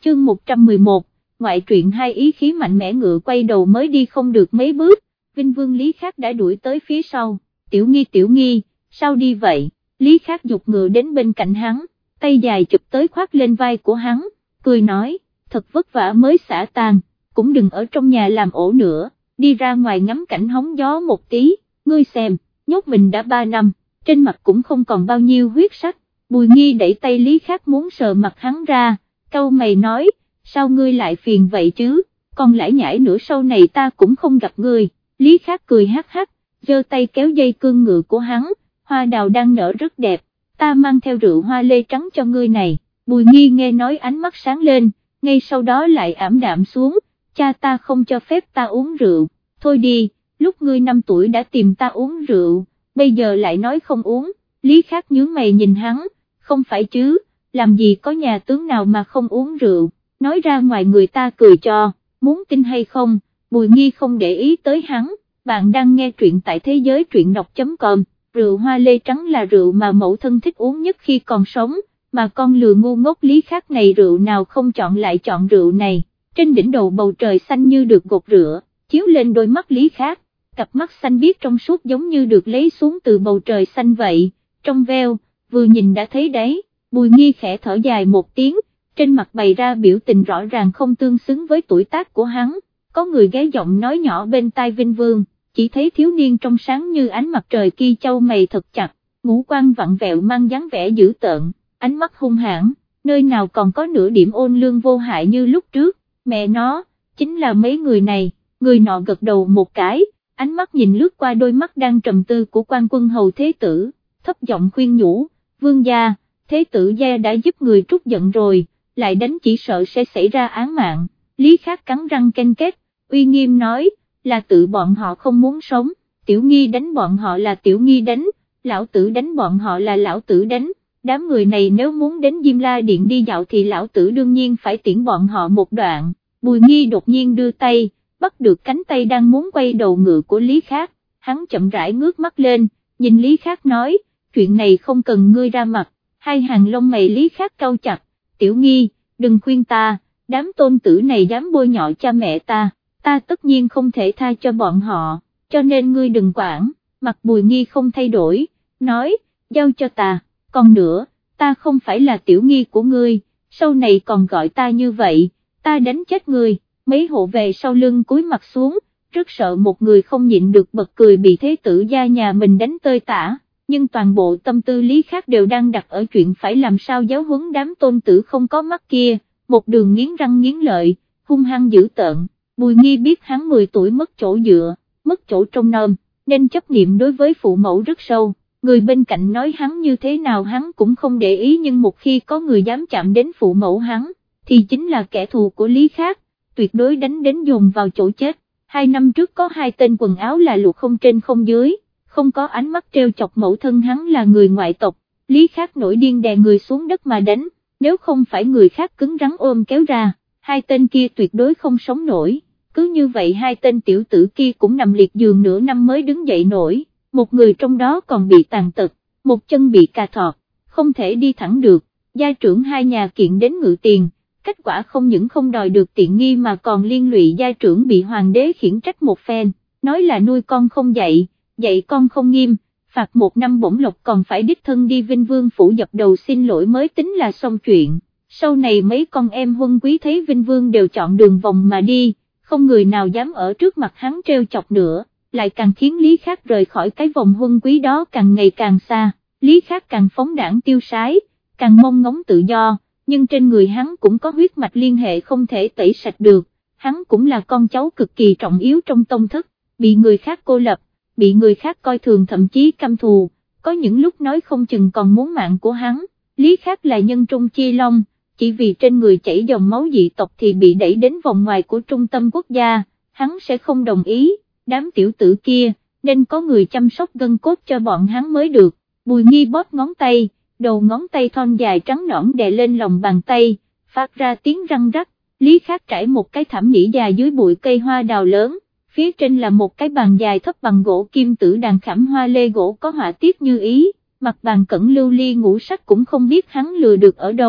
chương 111, ngoại truyện hai ý khí mạnh mẽ ngựa quay đầu mới đi không được mấy bước, Vinh Vương Lý Khắc đã đuổi tới phía sau, Tiểu Nghi, sao đi vậy, Lý Khắc giục ngựa đến bên cạnh hắn, tay dài chụp tới khoác lên vai của hắn, cười nói, thật vất vả mới xả tan, cũng đừng ở trong nhà làm ổ nữa, đi ra ngoài ngắm cảnh hóng gió một tí, ngươi xem, nhốt mình đã 3 năm, trên mặt cũng không còn bao nhiêu huyết sắc, Bùi Nghi đẩy tay Lý Khắc muốn sờ mặt hắn ra, cau mày nói, sao ngươi lại phiền vậy chứ, còn lải nhải nữa sau này ta cũng không gặp ngươi, Lý Khắc cười hắc hắc, giơ tay kéo dây cương ngựa của hắn, hoa đào đang nở rất đẹp, ta mang theo rượu hoa lê trắng cho ngươi này, Bùi Nghi nghe nói ánh mắt sáng lên, ngay sau đó lại ảm đạm xuống, cha ta không cho phép ta uống rượu, thôi đi, lúc ngươi 5 tuổi đã tìm ta uống rượu, bây giờ lại nói không uống, Lý Khắc nhướng mày nhìn hắn, không phải chứ, làm gì có nhà tướng nào mà không uống rượu, nói ra ngoài người ta cười cho, muốn tin hay không, Bùi Nghi không để ý tới hắn, bạn đang nghe truyện tại thế giới truyện đọc.com, rượu hoa lê trắng là rượu mà mẫu thân thích uống nhất khi còn sống, mà con lừa ngu ngốc Lý Khắc này rượu nào không chọn lại chọn rượu này, trên đỉnh đầu bầu trời xanh như được gột rửa, chiếu lên đôi mắt Lý Khắc, cặp mắt xanh biếc trong suốt giống như được lấy xuống từ bầu trời xanh vậy, trong veo, vừa nhìn đã thấy đấy, Bùi Nghi khẽ thở dài một tiếng, trên mặt bày ra biểu tình rõ ràng không tương xứng với tuổi tác của hắn, có người ghé giọng nói nhỏ bên tai Vinh Vương, chỉ thấy thiếu niên trong sáng như ánh mặt trời kia chau mày thật chặt, ngũ quan vặn vẹo mang dáng vẻ dữ tợn, ánh mắt hung hãn, nơi nào còn có nửa điểm ôn lương vô hại như lúc trước, mẹ nó, chính là mấy người này, người nọ gật đầu một cái, ánh mắt nhìn lướt qua đôi mắt đang trầm tư của quan quân hầu thế tử, thấp giọng khuyên nhủ, vương gia, thế tử gia đã giúp người trút giận rồi, lại đánh chỉ sợ sẽ xảy ra án mạng, Lý Khắc cắn răng ken két, uy nghiêm nói, là tự bọn họ không muốn sống, Tiểu Nghi đánh bọn họ là Tiểu Nghi đánh, lão tử đánh bọn họ là lão tử đánh, đám người này nếu muốn đến Diêm La Điện đi dạo thì lão tử đương nhiên phải tiễn bọn họ một đoạn, Bùi Nghi đột nhiên đưa tay, bắt được cánh tay đang muốn quay đầu ngựa của Lý Khắc, hắn chậm rãi ngước mắt lên, nhìn Lý Khắc nói, chuyện này không cần ngươi ra mặt, hai hàng lông mày Lý Khắc cau chặt, Tiểu Nghi, đừng khuyên ta, đám tôn tử này dám bôi nhọ cha mẹ ta tất nhiên không thể tha cho bọn họ, cho nên ngươi đừng quản, mặt Bùi Nghi không thay đổi, nói, giao cho ta, còn nữa, ta không phải là Tiểu Nghi của ngươi, sau này còn gọi ta như vậy, ta đánh chết ngươi, mấy hộ vệ sau lưng cúi mặt xuống, rất sợ một người không nhịn được bật cười bị thế tử gia nhà mình đánh tơi tả, nhưng toàn bộ tâm tư Lý Khắc đều đang đặt ở chuyện phải làm sao giáo huấn đám tôn tử không có mắt kia, một đường nghiến răng nghiến lợi, hung hăng dữ tợn. Bùi Nghi biết hắn 10 tuổi mất chỗ dựa, mất chỗ trông nom, nên chấp niệm đối với phụ mẫu rất sâu, người bên cạnh nói hắn như thế nào hắn cũng không để ý nhưng một khi có người dám chạm đến phụ mẫu hắn, thì chính là kẻ thù của Lý Khắc, tuyệt đối đánh đến dồn vào chỗ chết. 2 năm trước có 2 tên quần áo là luộc không trên không dưới, không có ánh mắt trêu chọc mẫu thân hắn là người ngoại tộc, Lý Khắc nổi điên đè người xuống đất mà đánh, nếu không phải người khác cứng rắn ôm kéo ra, 2 tên kia tuyệt đối không sống nổi. Cứ như vậy 2 tên tiểu tử kia cũng nằm liệt giường nửa năm mới đứng dậy nổi, một người trong đó còn bị tàn tật, một chân bị cà thọt, không thể đi thẳng được, gia trưởng 2 nhà kiện đến ngự tiền, kết quả không những không đòi được tiện nghi mà còn liên lụy gia trưởng bị hoàng đế khiển trách một phen, nói là nuôi con không dạy, dạy con không nghiêm, phạt 1 năm bổng lộc còn phải đích thân đi Vinh Vương phủ dập đầu xin lỗi mới tính là xong chuyện, sau này mấy con em huân quý thấy Vinh Vương đều chọn đường vòng mà đi, không người nào dám ở trước mặt hắn trêu chọc nữa, lại càng khiến Lý Khắc rời khỏi cái vòng huân quý đó càng ngày càng xa, Lý Khắc càng phóng đãng tiêu sái, càng mong ngóng tự do, nhưng trên người hắn cũng có huyết mạch liên hệ không thể tẩy sạch được, hắn cũng là con cháu cực kỳ trọng yếu trong tông thất, bị người khác cô lập, bị người khác coi thường thậm chí căm thù, có những lúc nói không chừng còn muốn mạng của hắn, Lý Khắc là nhân trung chi long, chỉ vì trên người chảy dòng máu dị tộc thì bị đẩy đến vòng ngoài của trung tâm quốc gia, hắn sẽ không đồng ý, đám tiểu tử kia, nên có người chăm sóc gân cốt cho bọn hắn mới được, Bùi Nghi bóp ngón tay, đầu ngón tay thon dài trắng nõn đè lên lòng bàn tay, phát ra tiếng răng rắc, Lý Khắc trải một cái thảm nhĩ dài dưới bụi cây hoa đào lớn, phía trên là một cái bàn dài thấp bằng gỗ kim tử đàn khảm hoa lê gỗ có họa tiết như ý, mặt bàn cẩn lưu ly ngũ sắc cũng không biết hắn lừa được ở đâu.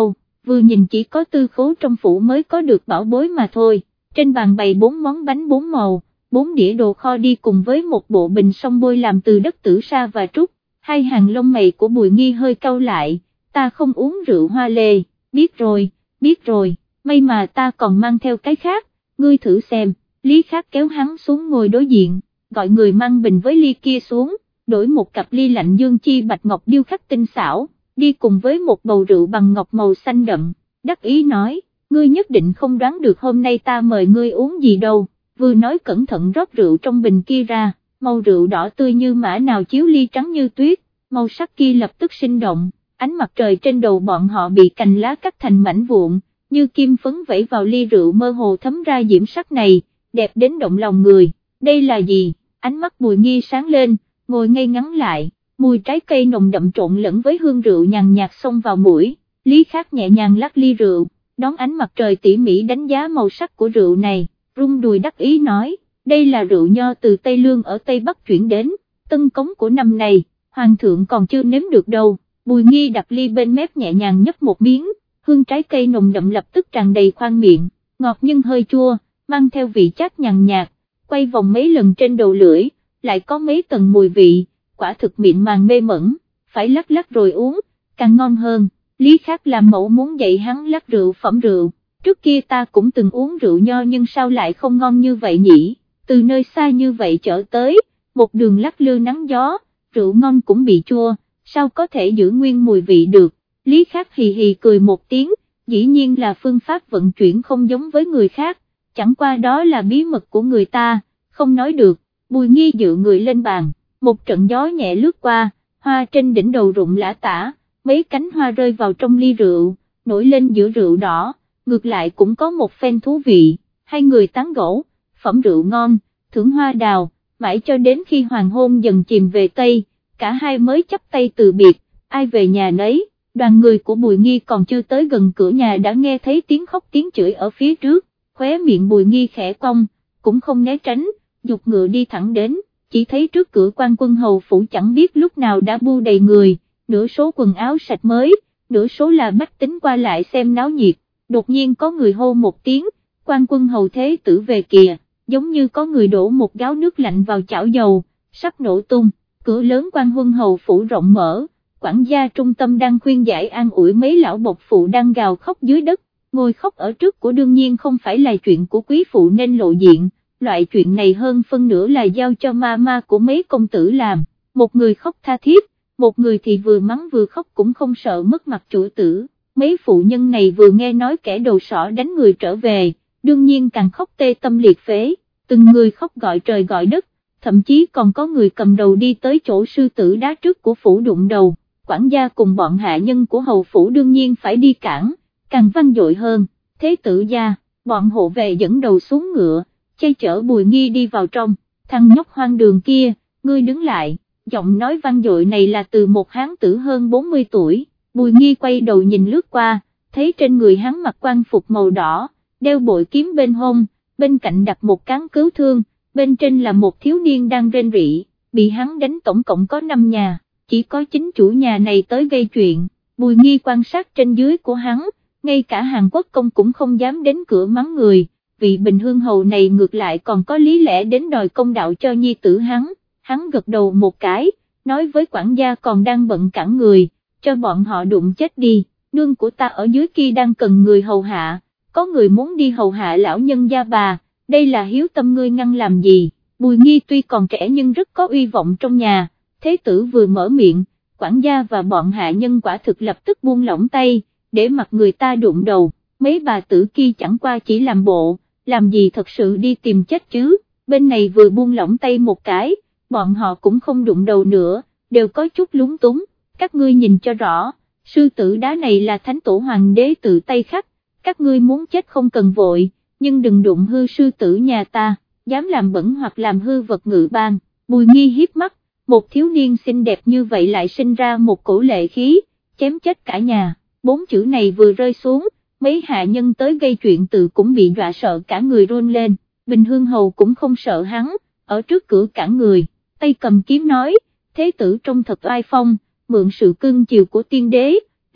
vừa nhìn chỉ có Tư Khố trong phủ mới có được bảo bối mà thôi. Trên bàn bày 4 món bánh 4 màu, 4 đĩa đồ kho đi cùng với một bộ bình song bôi làm từ đất tử sa và trúc. Hai hàng lông mày của Bùi Nghi hơi cau lại, ta không uống rượu hoa lê, biết rồi, may mà ta còn mang theo cái khác, ngươi thử xem. Lý Khắc kéo hắn xuống ngồi đối diện, gọi người mang bình với ly kia xuống, đổi một cặp ly lạnh dương chi bạch ngọc điêu khắc tinh xảo, đi cùng với một bầu rượu bằng ngọc màu xanh đậm, đắc ý nói, ngươi nhất định không đoán được hôm nay ta mời ngươi uống gì đâu, vừa nói cẩn thận rót rượu trong bình kia ra, màu rượu đỏ tươi như mã nào chiếu ly trắng như tuyết, màu sắc kia lập tức sinh động, ánh mặt trời trên đầu bọn họ bị cành lá cắt thành mảnh vụn, như kim phấn vẩy vào ly rượu mơ hồ thấm ra diễm sắc này, đẹp đến động lòng người. Đây là gì? Ánh mắt Bùi Nghi sáng lên, ngồi ngay ngắn lại, mùi trái cây nồng đậm trộn lẫn với hương rượu nhàn nhạt xông vào mũi. Lý Khắc nhẹ nhàng lắc ly rượu, đón ánh mặt trời tỉ mỉ đánh giá màu sắc của rượu này, rung đùi đắc ý nói, đây là rượu nho từ Tây Lương ở Tây Bắc chuyển đến, tân cống của năm này, hoàng thượng còn chưa nếm được đâu. Bùi Nghi đặt ly bên mép nhẹ nhàng nhấp một miếng, hương trái cây nồng đậm lập tức tràn đầy khoang miệng, ngọt nhưng hơi chua, mang theo vị chát nhàn nhạt, quay vòng mấy lần trên đầu lưỡi, lại có mấy tầng mùi vị, quả thực mịn màng mê mẩn, phải lắc lắc rồi uống, càng ngon hơn. Lý Khắc làm mẫu muốn dạy hắn lắc rượu phẩm rượu, trước kia ta cũng từng uống rượu nho nhưng sao lại không ngon như vậy nhỉ, từ nơi xa như vậy chở tới, một đường lắc lư nắng gió, rượu ngon cũng bị chua, sao có thể giữ nguyên mùi vị được. Lý Khắc hì hì cười một tiếng, dĩ nhiên là phương pháp vận chuyển không giống với người khác, chẳng qua đó là bí mật của người ta, không nói được. Bùi Nghi dựa người lên bàn, một trận gió nhẹ lướt qua, hoa trên đỉnh đầu rụng lả tả, mấy cánh hoa rơi vào trong ly rượu, nổi lên giữa rượu đỏ, ngược lại cũng có một phen thú vị, hai người tán gẫu, phẩm rượu ngon, thưởng hoa đào, mãi cho đến khi hoàng hôn dần chìm về Tây, cả hai mới chắp tay từ biệt, ai về nhà nấy. Đoàn người của Bùi Nghi còn chưa tới gần cửa nhà đã nghe thấy tiếng khóc tiếng chửi ở phía trước, khóe miệng Bùi Nghi khẽ cong, cũng không né tránh, dục ngựa đi thẳng đến, chỉ thấy trước cửa Quan Quân hầu phủ chẳng biết lúc nào đã bu đầy người, nửa số quần áo sạch mới, nửa số là bách tính qua lại xem náo nhiệt, đột nhiên có người hô một tiếng, Quan Quân hầu thế tử về kìa, giống như có người đổ một gáo nước lạnh vào chảo dầu, sắp nổ tung, cửa lớn Quan Quân hầu phủ rộng mở. Quản gia trung tâm đang khuyên giải an ủi mấy lão bộc phụ đang gào khóc dưới đất, ngồi khóc ở trước của đương nhiên không phải là chuyện của quý phụ nên lộ diện, loại chuyện này hơn phân nửa là giao cho ma của mấy công tử làm, một người khóc tha thiết, một người thì vừa mắng vừa khóc cũng không sợ mất mặt chủ tử, mấy phụ nhân này vừa nghe nói kẻ đầu sỏ đánh người trở về, đương nhiên càng khóc tê tâm liệt phế, từng người khóc gọi trời gọi đất, thậm chí còn có người cầm đầu đi tới chỗ sư tử đá trước của phủ đụng đầu. Quản gia cùng bọn hạ nhân của hầu phủ đương nhiên phải đi cản, càng vang dội hơn, thế tử gia, bọn hộ vệ dẫn đầu xuống ngựa, che chở Bùi Nghi đi vào trong, thằng nhóc hoang đường kia, ngươi đứng lại, giọng nói vang dội này là từ một hán tử hơn 40 tuổi, Bùi Nghi quay đầu nhìn lướt qua, thấy trên người hắn mặc quan phục màu đỏ, đeo bội kiếm bên hông, bên cạnh đặt một cán cứu thương, bên trên là một thiếu niên đang rên rỉ, bị hắn đánh tổng cộng có 5 nhà. Chỉ có chính chủ nhà này tới gây chuyện, Bùi Nghi quan sát trên dưới của hắn, ngay cả Hàn Quốc công cũng không dám đến cửa mắng người, vị Bình Hương hầu này ngược lại còn có lý lẽ đến đòi công đạo cho nhi tử hắn gật đầu một cái, nói với quản gia còn đang bận cản người, cho bọn họ đụng chết đi, nương của ta ở dưới kia đang cần người hầu hạ, có người muốn đi hầu hạ lão nhân gia bà, đây là hiếu tâm ngươi ngăn làm gì. Bùi Nghi tuy còn trẻ nhưng rất có uy vọng trong nhà. Thế tử vừa mở miệng, quản gia và bọn hạ nhân quả thực lập tức buông lỏng tay, để mặc người ta đụng đầu, mấy bà tử kia chẳng qua chỉ làm bộ, làm gì thật sự đi tìm chết chứ, bên này vừa buông lỏng tay một cái, bọn họ cũng không đụng đầu nữa, đều có chút lúng túng, các ngươi nhìn cho rõ, sư tử đá này là thánh tổ hoàng đế tự tay khắc, các ngươi muốn chết không cần vội, nhưng đừng đụng hư sư tử nhà ta, dám làm bẩn hoặc làm hư vật ngự bang. Bùi Nghi hiếp mắt, một thiếu niên xinh đẹp như vậy lại sinh ra một cổ lệ khí, chém chết cả nhà, 4 chữ này vừa rơi xuống, mấy hạ nhân tới gây chuyện tự cũng bị dọa sợ cả người run lên, Bình Hương hầu cũng không sợ hắn, ở trước cửa cản người, tay cầm kiếm nói, thế tử trông thật oai phong, mượn sự cưng chiều của tiên đế,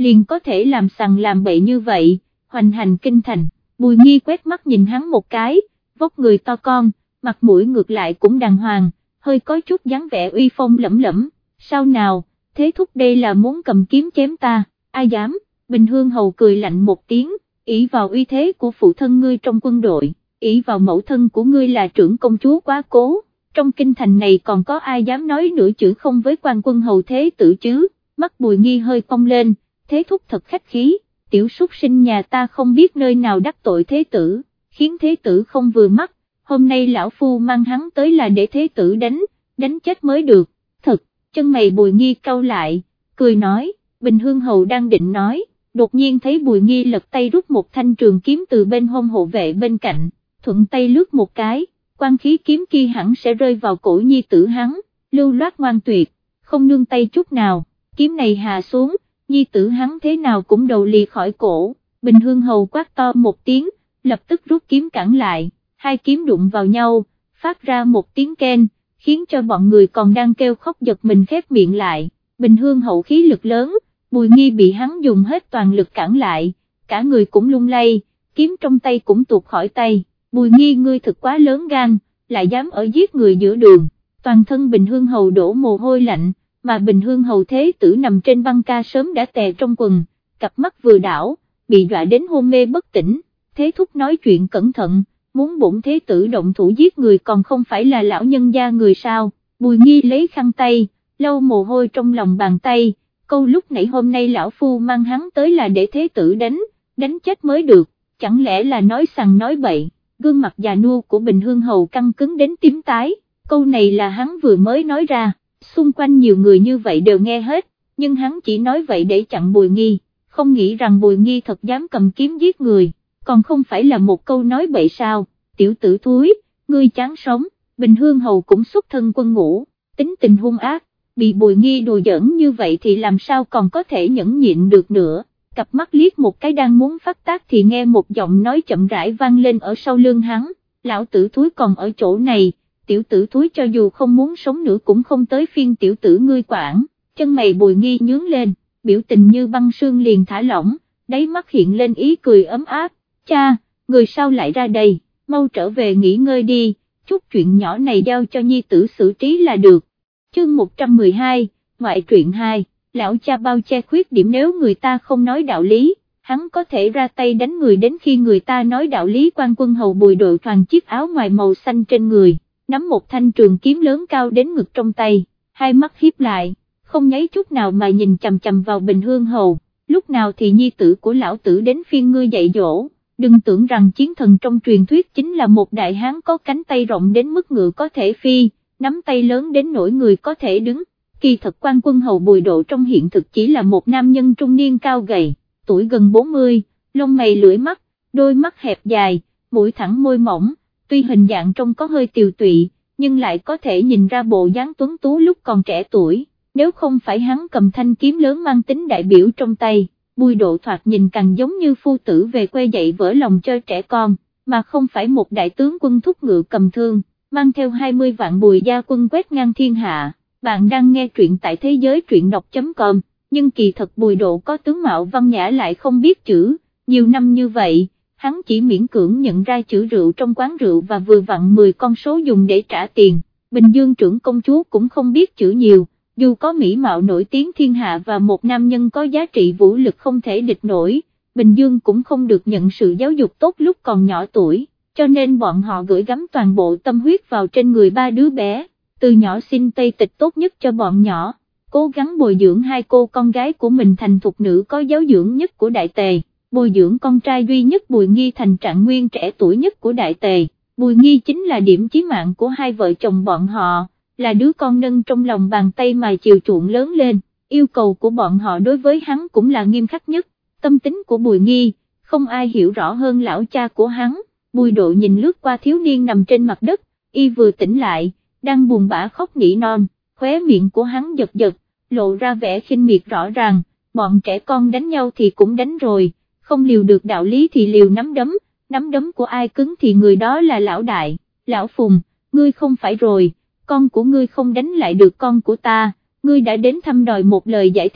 liền có thể làm sằng làm bậy như vậy, hoành hành kinh thành. Bùi Nghi quét mắt nhìn hắn một cái, vóc người to con, mặt mũi ngược lại cũng đàng hoàng, hơi có chút dáng vẻ uy phong lẫm lẫm. Sao nào, thế thúc đây là muốn cầm kiếm chém ta, ai dám? Bình Hương Hầu cười lạnh một tiếng, ỷ vào uy thế của phụ thân ngươi trong quân đội, ỷ vào mẫu thân của ngươi là trưởng công chúa Quá Cố, trong kinh thành này còn có ai dám nói nửa chữ không với quan quân hầu thế tử chứ? Mắt Bùi Nghi hơi cong lên, thế thúc thật khách khí, tiểu súc sinh nhà ta không biết nơi nào đắc tội thế tử, khiến thế tử không vừa mắt, hôm nay lão phu mang hắn tới là để thế tử đánh chết mới được. Thật, chân mày Bùi Nghi cau lại, cười nói. Bình Hương Hầu đang định nói, đột nhiên thấy Bùi Nghi lật tay rút một thanh trường kiếm từ bên hông hộ vệ bên cạnh, thuận tay lướt một cái, quan khí kiếm kia hẳn sẽ rơi vào cổ nhi tử hắn, lưu loát ngoan tuyệt, không nương tay chút nào, kiếm này hạ xuống, nhi tử hắn thế nào cũng đầu lìa khỏi cổ. Bình Hương Hầu quát to một tiếng, lập tức rút kiếm cản lại, hai kiếm đụng vào nhau, phát ra một tiếng keng, khiến cho bọn người còn đang kêu khóc giật mình khép miệng lại. Bình Hương Hậu khí lực lớn, Bùi Nghi bị hắn dùng hết toàn lực cản lại, cả người cũng lung lay, kiếm trong tay cũng tuột khỏi tay. Bùi Nghi ngươi thực quá lớn gan, lại dám ở giết người giữa đường. Toàn thân Bình Hương Hầu đổ mồ hôi lạnh, mà Bình Hương Hầu thế tử nằm trên băng ca sớm đã tè trong quần, cặp mắt vừa đảo, bị dọa đến hôn mê bất tỉnh. Thế thúc nói chuyện cẩn thận, muốn bổn thế tử động thủ giết người còn không phải là lão nhân gia người sao? Bùi Nghi lấy khăn tay, lau mồ hôi trong lòng bàn tay, câu lúc nãy hôm nay lão phu mang hắn tới là để thế tử đánh chết mới được, chẳng lẽ là nói sằng nói bậy? Gương mặt già nua của Bình Hương Hầu căng cứng đến tím tái, câu này là hắn vừa mới nói ra, xung quanh nhiều người như vậy đều nghe hết, nhưng hắn chỉ nói vậy để chặn Bùi Nghi, không nghĩ rằng Bùi Nghi thật dám cầm kiếm giết người, còn không phải là một câu nói bậy sao? Tiểu tử thúi, ngươi chán sống. Bình Hương Hầu cũng xuất thân quân ngũ, tính tình hung ác, bị Bùi Nghi đùa giỡn như vậy thì làm sao còn có thể nhẫn nhịn được nữa. Cặp mắt liếc một cái đang muốn phát tác thì nghe một giọng nói chậm rãi vang lên ở sau lưng hắn, lão tử thúi còn ở chỗ này, tiểu tử thúi cho dù không muốn sống nữa cũng không tới phiên tiểu tử ngươi quản. Chân mày Bùi Nghi nhướng lên, biểu tình như băng sương liền thả lỏng, đáy mắt hiện lên ý cười ấm áp. Cha, người sao lại ra đây, mau trở về nghỉ ngơi đi, chút chuyện nhỏ này giao cho nhi tử xử trí là được. Chương 112, ngoại truyện 2, lão cha bao che khuyết điểm, nếu người ta không nói đạo lý, hắn có thể ra tay đánh người đến khi người ta nói đạo lý. Quan quân hầu Bùi đội toàn chiếc áo ngoài màu xanh trên người, nắm một thanh trường kiếm lớn cao đến ngực trong tay, hai mắt hiếp lại, không nháy chút nào mà nhìn chằm chằm vào Bình Hương Hầu. Lúc nào thì nhi tử của lão tử đến phiên ngươi dạy dỗ? Đừng tưởng rằng chiến thần trong truyền thuyết chính là một đại hán có cánh tay rộng đến mức ngựa có thể phi, nắm tay lớn đến nỗi người có thể đứng. Kỳ thật quan quân hầu Bùi Độ trong hiện thực chỉ là một nam nhân trung niên cao gầy, tuổi gần 40, lông mày lưỡi mắt, đôi mắt hẹp dài, mũi thẳng môi mỏng, tuy hình dạng trông có hơi tiều tụy, nhưng lại có thể nhìn ra bộ dáng tuấn tú lúc còn trẻ tuổi. Nếu không phải hắn cầm thanh kiếm lớn mang tính đại biểu trong tay, Bùi Độ thoạt nhìn càng giống như phu tử về quê dạy vỡ lòng cho trẻ con, mà không phải một đại tướng quân thúc ngựa cầm thương, mang theo 20 vạn Bùi gia quân quét ngang thiên hạ. Bạn đang nghe truyện tại thế giới truyện đọc.com, nhưng kỳ thật Bùi Độ có tướng mạo văn nhã lại không biết chữ, nhiều năm như vậy, hắn chỉ miễn cưỡng nhận ra chữ rượu trong quán rượu và vừa vặn 10 con số dùng để trả tiền. Bình Dương trưởng công chúa cũng không biết chữ nhiều, dù có mỹ mạo nổi tiếng thiên hạ và một nam nhân có giá trị vũ lực không thể địch nổi, Bình Dương cũng không được nhận sự giáo dục tốt lúc còn nhỏ tuổi, cho nên bọn họ gửi gắm toàn bộ tâm huyết vào trên người ba đứa bé, từ nhỏ xin Tây tịch tốt nhất cho bọn nhỏ, cố gắng bồi dưỡng hai cô con gái của mình thành thục nữ có giáo dưỡng nhất của Đại Tề, bồi dưỡng con trai duy nhất Bùi Nghi thành trạng nguyên trẻ tuổi nhất của Đại Tề. Bùi Nghi chính là điểm chí mạng của hai vợ chồng bọn họ, là đứa con nâng trong lòng bàn tay mà chiều chuộng lớn lên, yêu cầu của bọn họ đối với hắn cũng là nghiêm khắc nhất. Tâm tính của Bùi Nghi, không ai hiểu rõ hơn lão cha của hắn. Bùi Độ nhìn lướt qua thiếu niên nằm trên mặt đất, y vừa tỉnh lại, đang buồn bã khóc nỉ non, khóe miệng của hắn giật giật, lộ ra vẻ khinh miệt rõ ràng, bọn trẻ con đánh nhau thì cũng đánh rồi, không liều được đạo lý thì liều nắm đấm của ai cứng thì người đó là lão đại. Lão Phùng, ngươi không phải rồi, con của ngươi không đánh lại được con của ta, ngươi đã đến thăm đòi một lời giải thích,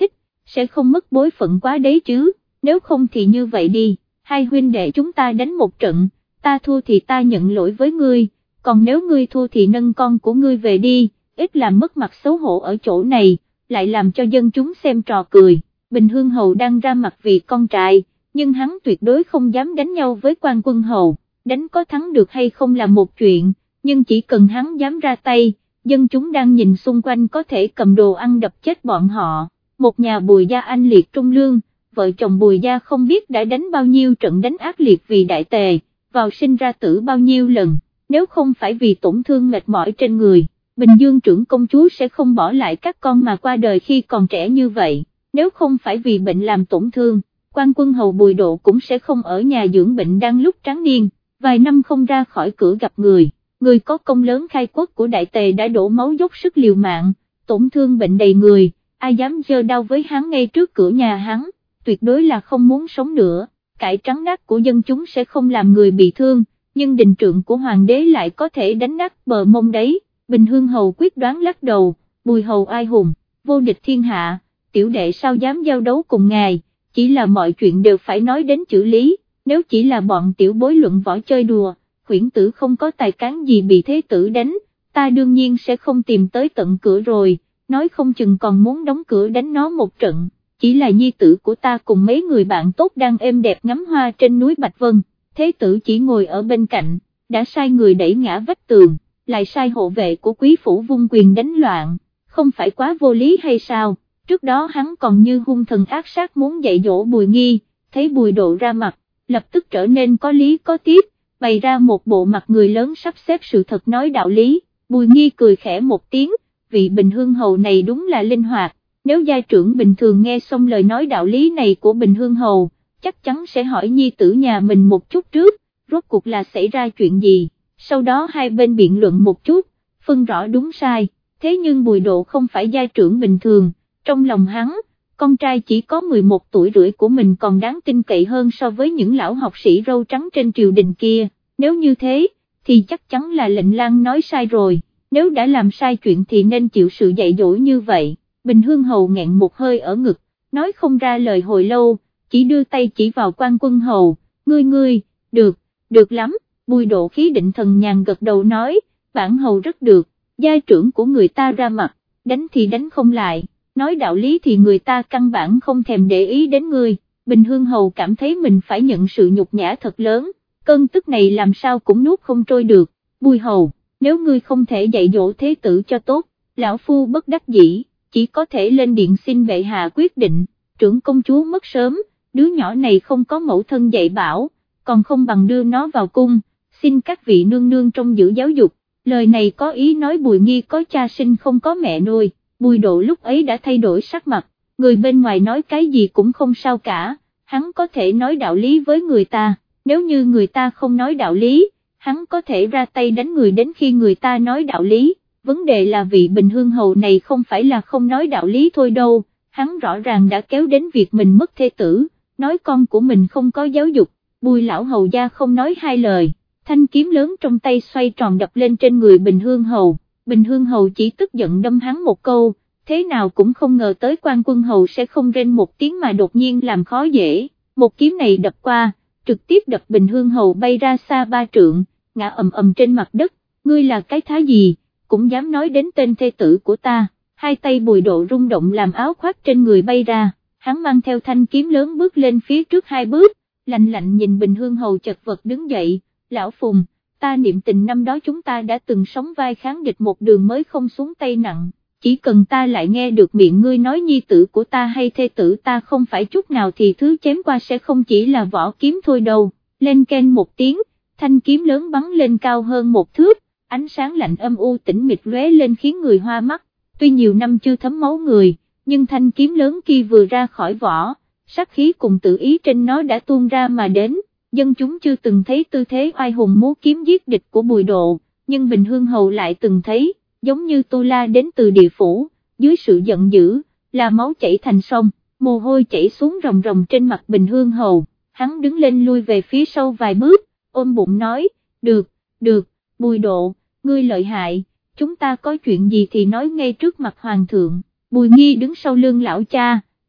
sẽ không mất bối phận quá đấy chứ, nếu không thì như vậy đi, hai huynh đệ chúng ta đánh một trận, ta thua thì ta nhận lỗi với ngươi, còn nếu ngươi thua thì nâng con của ngươi về đi, ít làm mất mặt xấu hổ ở chỗ này, lại làm cho dân chúng xem trò cười. Bình Hương Hầu đang ra mặt vì con trai, nhưng hắn tuyệt đối không dám đánh nhau với Quan Quân Hầu, đánh có thắng được hay không là một chuyện, nhưng chỉ cần hắn dám ra tay, dân chúng đang nhìn xung quanh có thể cầm đồ ăn đập chết bọn họ. Một nhà Bùi gia anh liệt trung lương, vợ chồng Bùi gia không biết đã đánh bao nhiêu trận đánh ác liệt vì đại tề, vào sinh ra tử bao nhiêu lần, nếu không phải vì tổn thương mệt mỏi trên người, Bình Dương trưởng công chúa sẽ không bỏ lại các con mà qua đời khi còn trẻ như vậy, nếu không phải vì bệnh làm tổn thương, Quan Quân Hầu Bùi Độ cũng sẽ không ở nhà dưỡng bệnh đang lúc tráng niên, vài năm không ra khỏi cửa gặp người có công lớn khai quốc của đại tề đã đổ máu dốc sức liều mạng, tổn thương bệnh đầy người, ai dám giơ đao với hắn ngay trước cửa nhà hắn, tuyệt đối là không muốn sống nữa, cải trắng nát của dân chúng sẽ không làm người bị thương, nhưng đình trượng của hoàng đế lại có thể đánh nát bờ mông đấy. Bình Hương Hầu quyết đoán lắc đầu, Bùi Hầu ai hùng, vô địch thiên hạ, tiểu đệ sao dám giao đấu cùng ngài, chỉ là mọi chuyện đều phải nói đến chữ lý, nếu chỉ là bọn tiểu bối luận võ chơi đùa, khuyển tử không có tài cán gì bị thế tử đánh, ta đương nhiên sẽ không tìm tới tận cửa rồi, nói không chừng còn muốn đóng cửa đánh nó một trận, chỉ là nhi tử của ta cùng mấy người bạn tốt đang êm đẹp ngắm hoa trên núi Bạch Vân, thế tử chỉ ngồi ở bên cạnh, đã sai người đẩy ngã vách tường, lại sai hộ vệ của quý phủ vung quyền đánh loạn, không phải quá vô lý hay sao, trước đó hắn còn như hung thần ác sát muốn dạy dỗ Bùi Nghi, thấy Bùi Độ ra mặt, lập tức trở nên có lý có tiết, bày ra một bộ mặt người lớn sắp xếp sự thật nói đạo lý, Bùi Nghi cười khẽ một tiếng, vị Bình Hương Hầu này đúng là linh hoạt, nếu gia trưởng bình thường nghe xong lời nói đạo lý này của Bình Hương Hầu, chắc chắn sẽ hỏi nhi tử nhà mình một chút trước, rốt cuộc là xảy ra chuyện gì, sau đó hai bên biện luận một chút, phân rõ đúng sai, thế nhưng Bùi Độ không phải gia trưởng bình thường, trong lòng hắn, con trai chỉ có 11 tuổi rưỡi của mình còn đáng tin cậy hơn so với những lão học sĩ râu trắng trên triều đình kia, nếu như thế, thì chắc chắn là lệnh lang nói sai rồi, nếu đã làm sai chuyện thì nên chịu sự dạy dỗ như vậy. Bình Hương Hầu nghẹn một hơi ở ngực, nói không ra lời hồi lâu, chỉ đưa tay chỉ vào Quan Quân Hầu, ngươi, được lắm, Bùi Độ khí định thần nhàn gật đầu nói, bản hầu rất được, gia trưởng của người ta ra mặt, đánh thì đánh không lại, nói đạo lý thì người ta căn bản không thèm để ý đến ngươi, Bình Hương Hầu cảm thấy mình phải nhận sự nhục nhã thật lớn, cơn tức này làm sao cũng nuốt không trôi được, Bùi Hầu, nếu ngươi không thể dạy dỗ thế tử cho tốt, lão phu bất đắc dĩ, chỉ có thể lên điện xin bệ hạ quyết định, trưởng công chúa mất sớm, đứa nhỏ này không có mẫu thân dạy bảo, còn không bằng đưa nó vào cung, xin các vị nương nương trông giữ giáo dục, lời này có ý nói Bùi Nghi có cha sinh không có mẹ nuôi, Bùi Độ lúc ấy đã thay đổi sắc mặt, người bên ngoài nói cái gì cũng không sao cả, hắn có thể nói đạo lý với người ta, nếu như người ta không nói đạo lý, hắn có thể ra tay đánh người đến khi người ta nói đạo lý. Vấn đề là vị Bình Hương Hầu này không phải là không nói đạo lý thôi đâu, hắn rõ ràng đã kéo đến việc mình mất thê tử, nói con của mình không có giáo dục, Bùi lão hầu gia không nói hai lời, thanh kiếm lớn trong tay xoay tròn đập lên trên người Bình Hương Hầu, Bình Hương Hầu chỉ tức giận đâm hắn một câu, thế nào cũng không ngờ tới Quan Quân Hầu sẽ không rên một tiếng mà đột nhiên làm khó dễ, một kiếm này đập qua, trực tiếp đập Bình Hương Hầu bay ra xa 3 trượng, ngã ầm trên mặt đất, ngươi là cái thá gì? Cũng dám nói đến tên thê tử của ta, hai tay Bùi Độ rung động làm áo khoác trên người bay ra, hắn mang theo thanh kiếm lớn bước lên phía trước 2 bước, lạnh nhìn Bình Hương Hầu chật vật đứng dậy, lão Phùng, ta niệm tình năm đó chúng ta đã từng sống vai kháng địch một đường mới không xuống tay nặng, chỉ cần ta lại nghe được miệng ngươi nói nhi tử của ta hay thê tử ta không phải chút nào thì thứ chém qua sẽ không chỉ là vỏ kiếm thôi đâu, lên keng một tiếng, thanh kiếm lớn bắn lên cao hơn 1 thước, ánh sáng lạnh âm u tĩnh mịch lóe lên khiến người hoa mắt, tuy nhiều năm chưa thấm máu người, nhưng thanh kiếm lớn kia vừa ra khỏi vỏ, sát khí cùng tự ý trên nó đã tuôn ra mà đến, dân chúng chưa từng thấy tư thế oai hùng múa kiếm giết địch của Bùi Độ, nhưng Bình Hương Hầu lại từng thấy, giống như tu la đến từ địa phủ, dưới sự giận dữ, là máu chảy thành sông, mồ hôi chảy xuống ròng ròng trên mặt Bình Hương Hầu, hắn đứng lên lui về phía sau vài bước, ôm bụng nói, được, Bùi Độ, ngươi lợi hại, chúng ta có chuyện gì thì nói ngay trước mặt hoàng thượng, Bùi Nghi đứng sau lưng lão cha,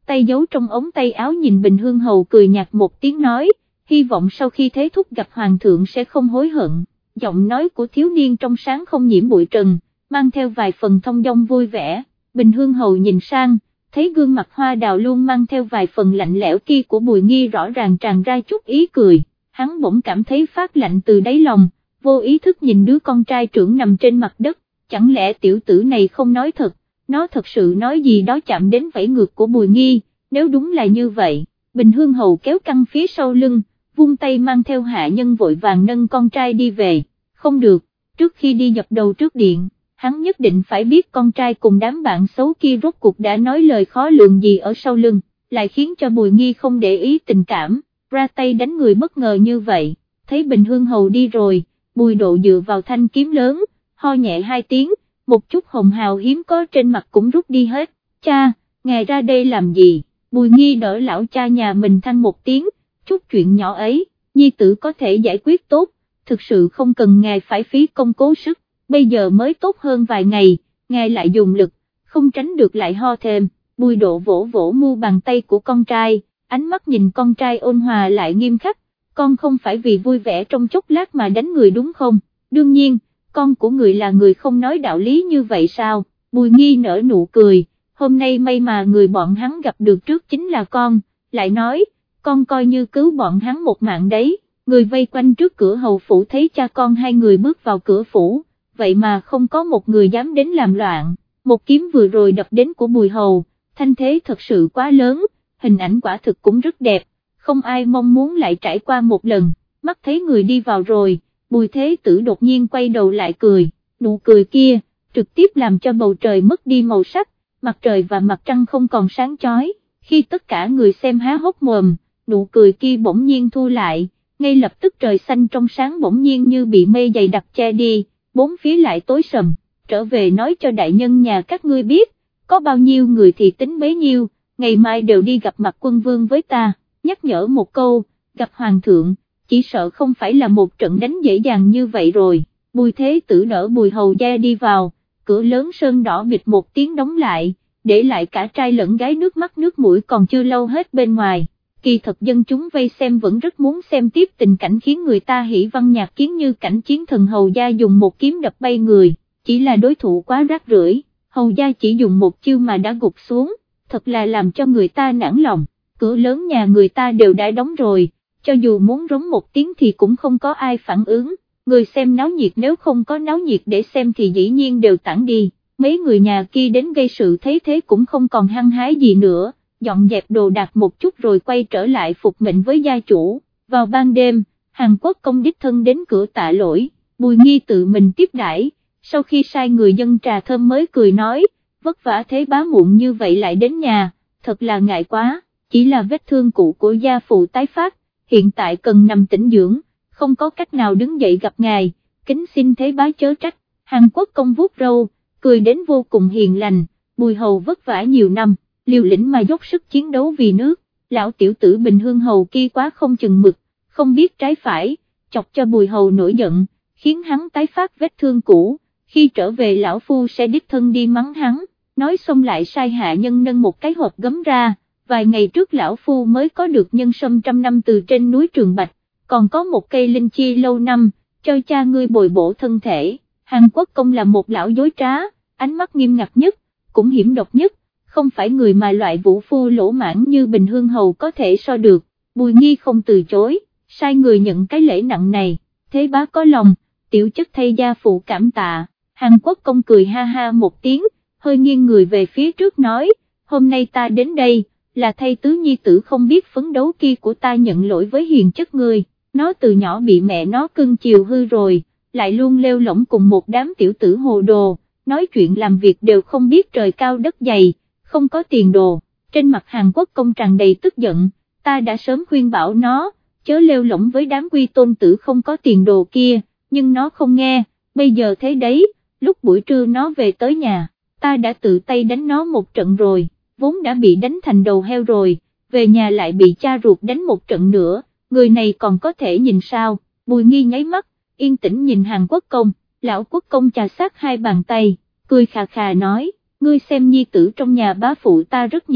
tay giấu trong ống tay áo nhìn Bình Hương Hầu cười nhạt một tiếng nói, hy vọng sau khi thế thúc gặp hoàng thượng sẽ không hối hận. Giọng nói của thiếu niên trong sáng không nhiễm bụi trần, mang theo vài phần thông dong vui vẻ. Bình Hương Hầu nhìn sang, thấy gương mặt hoa đào luôn mang theo vài phần lạnh lẽo kia của Bùi Nghi rõ ràng tràn ra chút ý cười, hắn bỗng cảm thấy phát lạnh từ đáy lòng, vô ý thức nhìn đứa con trai trưởng nằm trên mặt đất, chẳng lẽ tiểu tử này không nói thật, nó thật sự nói gì đó chạm đến vảy ngược của Bùi Nghi, nếu đúng là như vậy, Bình Hương Hầu kéo căng phía sau lưng, vung tay mang theo hạ nhân vội vàng nâng con trai đi về, không được, trước khi đi dập đầu trước điện, hắn nhất định phải biết con trai cùng đám bạn xấu kia rốt cuộc đã nói lời khó lường gì ở sau lưng, lại khiến cho Bùi Nghi không để ý tình cảm, ra tay đánh người bất ngờ như vậy, thấy Bình Hương Hầu đi rồi, Bùi Độ dựa vào thanh kiếm lớn, ho nhẹ hai tiếng, một chút hồng hào hiếm có trên mặt cũng rút đi hết, cha, ngài ra đây làm gì, Bùi Nghi đỡ lão cha nhà mình than một tiếng, chút chuyện nhỏ ấy, nhi tử có thể giải quyết tốt, thực sự không cần ngài phải phí công cố sức, bây giờ mới tốt hơn vài ngày, ngài lại dùng lực, không tránh được lại ho thêm, Bùi Độ vỗ vỗ mu bàn tay của con trai, ánh mắt nhìn con trai ôn hòa lại nghiêm khắc, con không phải vì vui vẻ trong chốc lát mà đánh người đúng không, đương nhiên, con của người là người không nói đạo lý như vậy sao, Bùi Nghi nở nụ cười, hôm nay may mà người bọn hắn gặp được trước chính là con, lại nói, con coi như cứu bọn hắn một mạng đấy, người vây quanh trước cửa hầu phủ thấy cha con hai người bước vào cửa phủ, vậy mà không có một người dám đến làm loạn, một kiếm vừa rồi đập đến của Bùi Hầu, thanh thế thật sự quá lớn, hình ảnh quả thực cũng rất đẹp, không ai mong muốn lại trải qua một lần, mắt thấy người đi vào rồi, Bùi Thế Tử đột nhiên quay đầu lại cười, nụ cười kia, trực tiếp làm cho bầu trời mất đi màu sắc, mặt trời và mặt trăng không còn sáng chói, khi tất cả người xem há hốc mồm, nụ cười kia bỗng nhiên thu lại, ngay lập tức trời xanh trong sáng bỗng nhiên như bị mây dày đặc che đi, bốn phía lại tối sầm, trở về nói cho đại nhân nhà các ngươi biết, có bao nhiêu người thì tính bấy nhiêu, ngày mai đều đi gặp mặt quân vương với ta, nhắc nhở một câu, gặp hoàng thượng, chỉ sợ không phải là một trận đánh dễ dàng như vậy rồi, Bùi Thế Tử đỡ Bùi Hầu gia đi vào, cửa lớn sơn đỏ bịt một tiếng đóng lại, để lại cả trai lẫn gái nước mắt nước mũi còn chưa lâu hết bên ngoài. Kỳ thật dân chúng vây xem vẫn rất muốn xem tiếp tình cảnh khiến người ta hỉ văn nhạc kiến như cảnh chiến thần Hầu gia dùng một kiếm đập bay người, chỉ là đối thủ quá rác rưởi, Hầu gia chỉ dùng một chiêu mà đã gục xuống, thật là làm cho người ta nản lòng, cửa lớn nhà người ta đều đã đóng rồi, cho dù muốn rống một tiếng thì cũng không có ai phản ứng, người xem náo nhiệt nếu không có náo nhiệt để xem thì dĩ nhiên đều tản đi, mấy người nhà kia đến gây sự thấy thế cũng không còn hăng hái gì nữa, dọn dẹp đồ đạc một chút rồi quay trở lại phục mệnh với gia chủ. Vào ban đêm, Hàn Quốc công đích thân đến cửa tạ lỗi, Bùi Nghi tự mình tiếp đãi, sau khi sai người dân trà thơm mới cười nói, vất vả thế bá muộn như vậy lại đến nhà, thật là ngại quá, chỉ là vết thương cũ của gia phụ tái phát, hiện tại cần nằm tĩnh dưỡng, không có cách nào đứng dậy gặp ngài, kính xin thế bá chớ trách. Hàn Quốc công vuốt râu, cười đến vô cùng hiền lành, Bùi Hầu vất vả nhiều năm, liều lĩnh mà dốc sức chiến đấu vì nước, lão tiểu tử Bình Hương Hầu kia quá không chừng mực, không biết trái phải, chọc cho Bùi Hầu nổi giận, khiến hắn tái phát vết thương cũ, khi trở về lão phu sẽ đích thân đi mắng hắn, nói xong lại sai hạ nhân nâng một cái hộp gấm ra, vài ngày trước lão phu mới có được nhân sâm 100 năm từ trên núi Trường Bạch, còn có một cây linh chi lâu năm, cho cha ngươi bồi bổ thân thể. Hàn Quốc công là một lão dối trá, ánh mắt nghiêm ngặt nhất, cũng hiểm độc nhất, không phải người mà loại vũ phu lỗ mãn như Bình Hương Hầu có thể so được, Bùi Nghi không từ chối, sai người nhận cái lễ nặng này, thế bá có lòng, tiểu chất thay gia phụ cảm tạ. Hàn Quốc công cười ha ha một tiếng, hơi nghiêng người về phía trước nói, hôm nay ta đến đây, là thay tứ nhi tử không biết phấn đấu kia của ta nhận lỗi với hiền chất ngươi, nó từ nhỏ bị mẹ nó cưng chiều hư rồi, lại luôn lêu lỏng cùng một đám tiểu tử hồ đồ, nói chuyện làm việc đều không biết trời cao đất dày, không có tiền đồ. Trên mặt Hàn Quốc công tràn đầy tức giận, ta đã sớm khuyên bảo nó, chớ lêu lỏng với đám quy tôn tử không có tiền đồ kia, nhưng nó không nghe, bây giờ thế đấy, lúc buổi trưa nó về tới nhà, ta đã tự tay đánh nó một trận rồi, vốn đã bị đánh thành đầu heo rồi, về nhà lại bị cha ruột đánh một trận nữa, người này còn có thể nhìn sao. Bùi Nghi nháy mắt, yên tĩnh nhìn Hàn Quốc công, lão quốc công chà sát hai bàn tay, cười khà khà nói, ngươi xem nhi tử trong nhà bá phụ ta rất nhiều,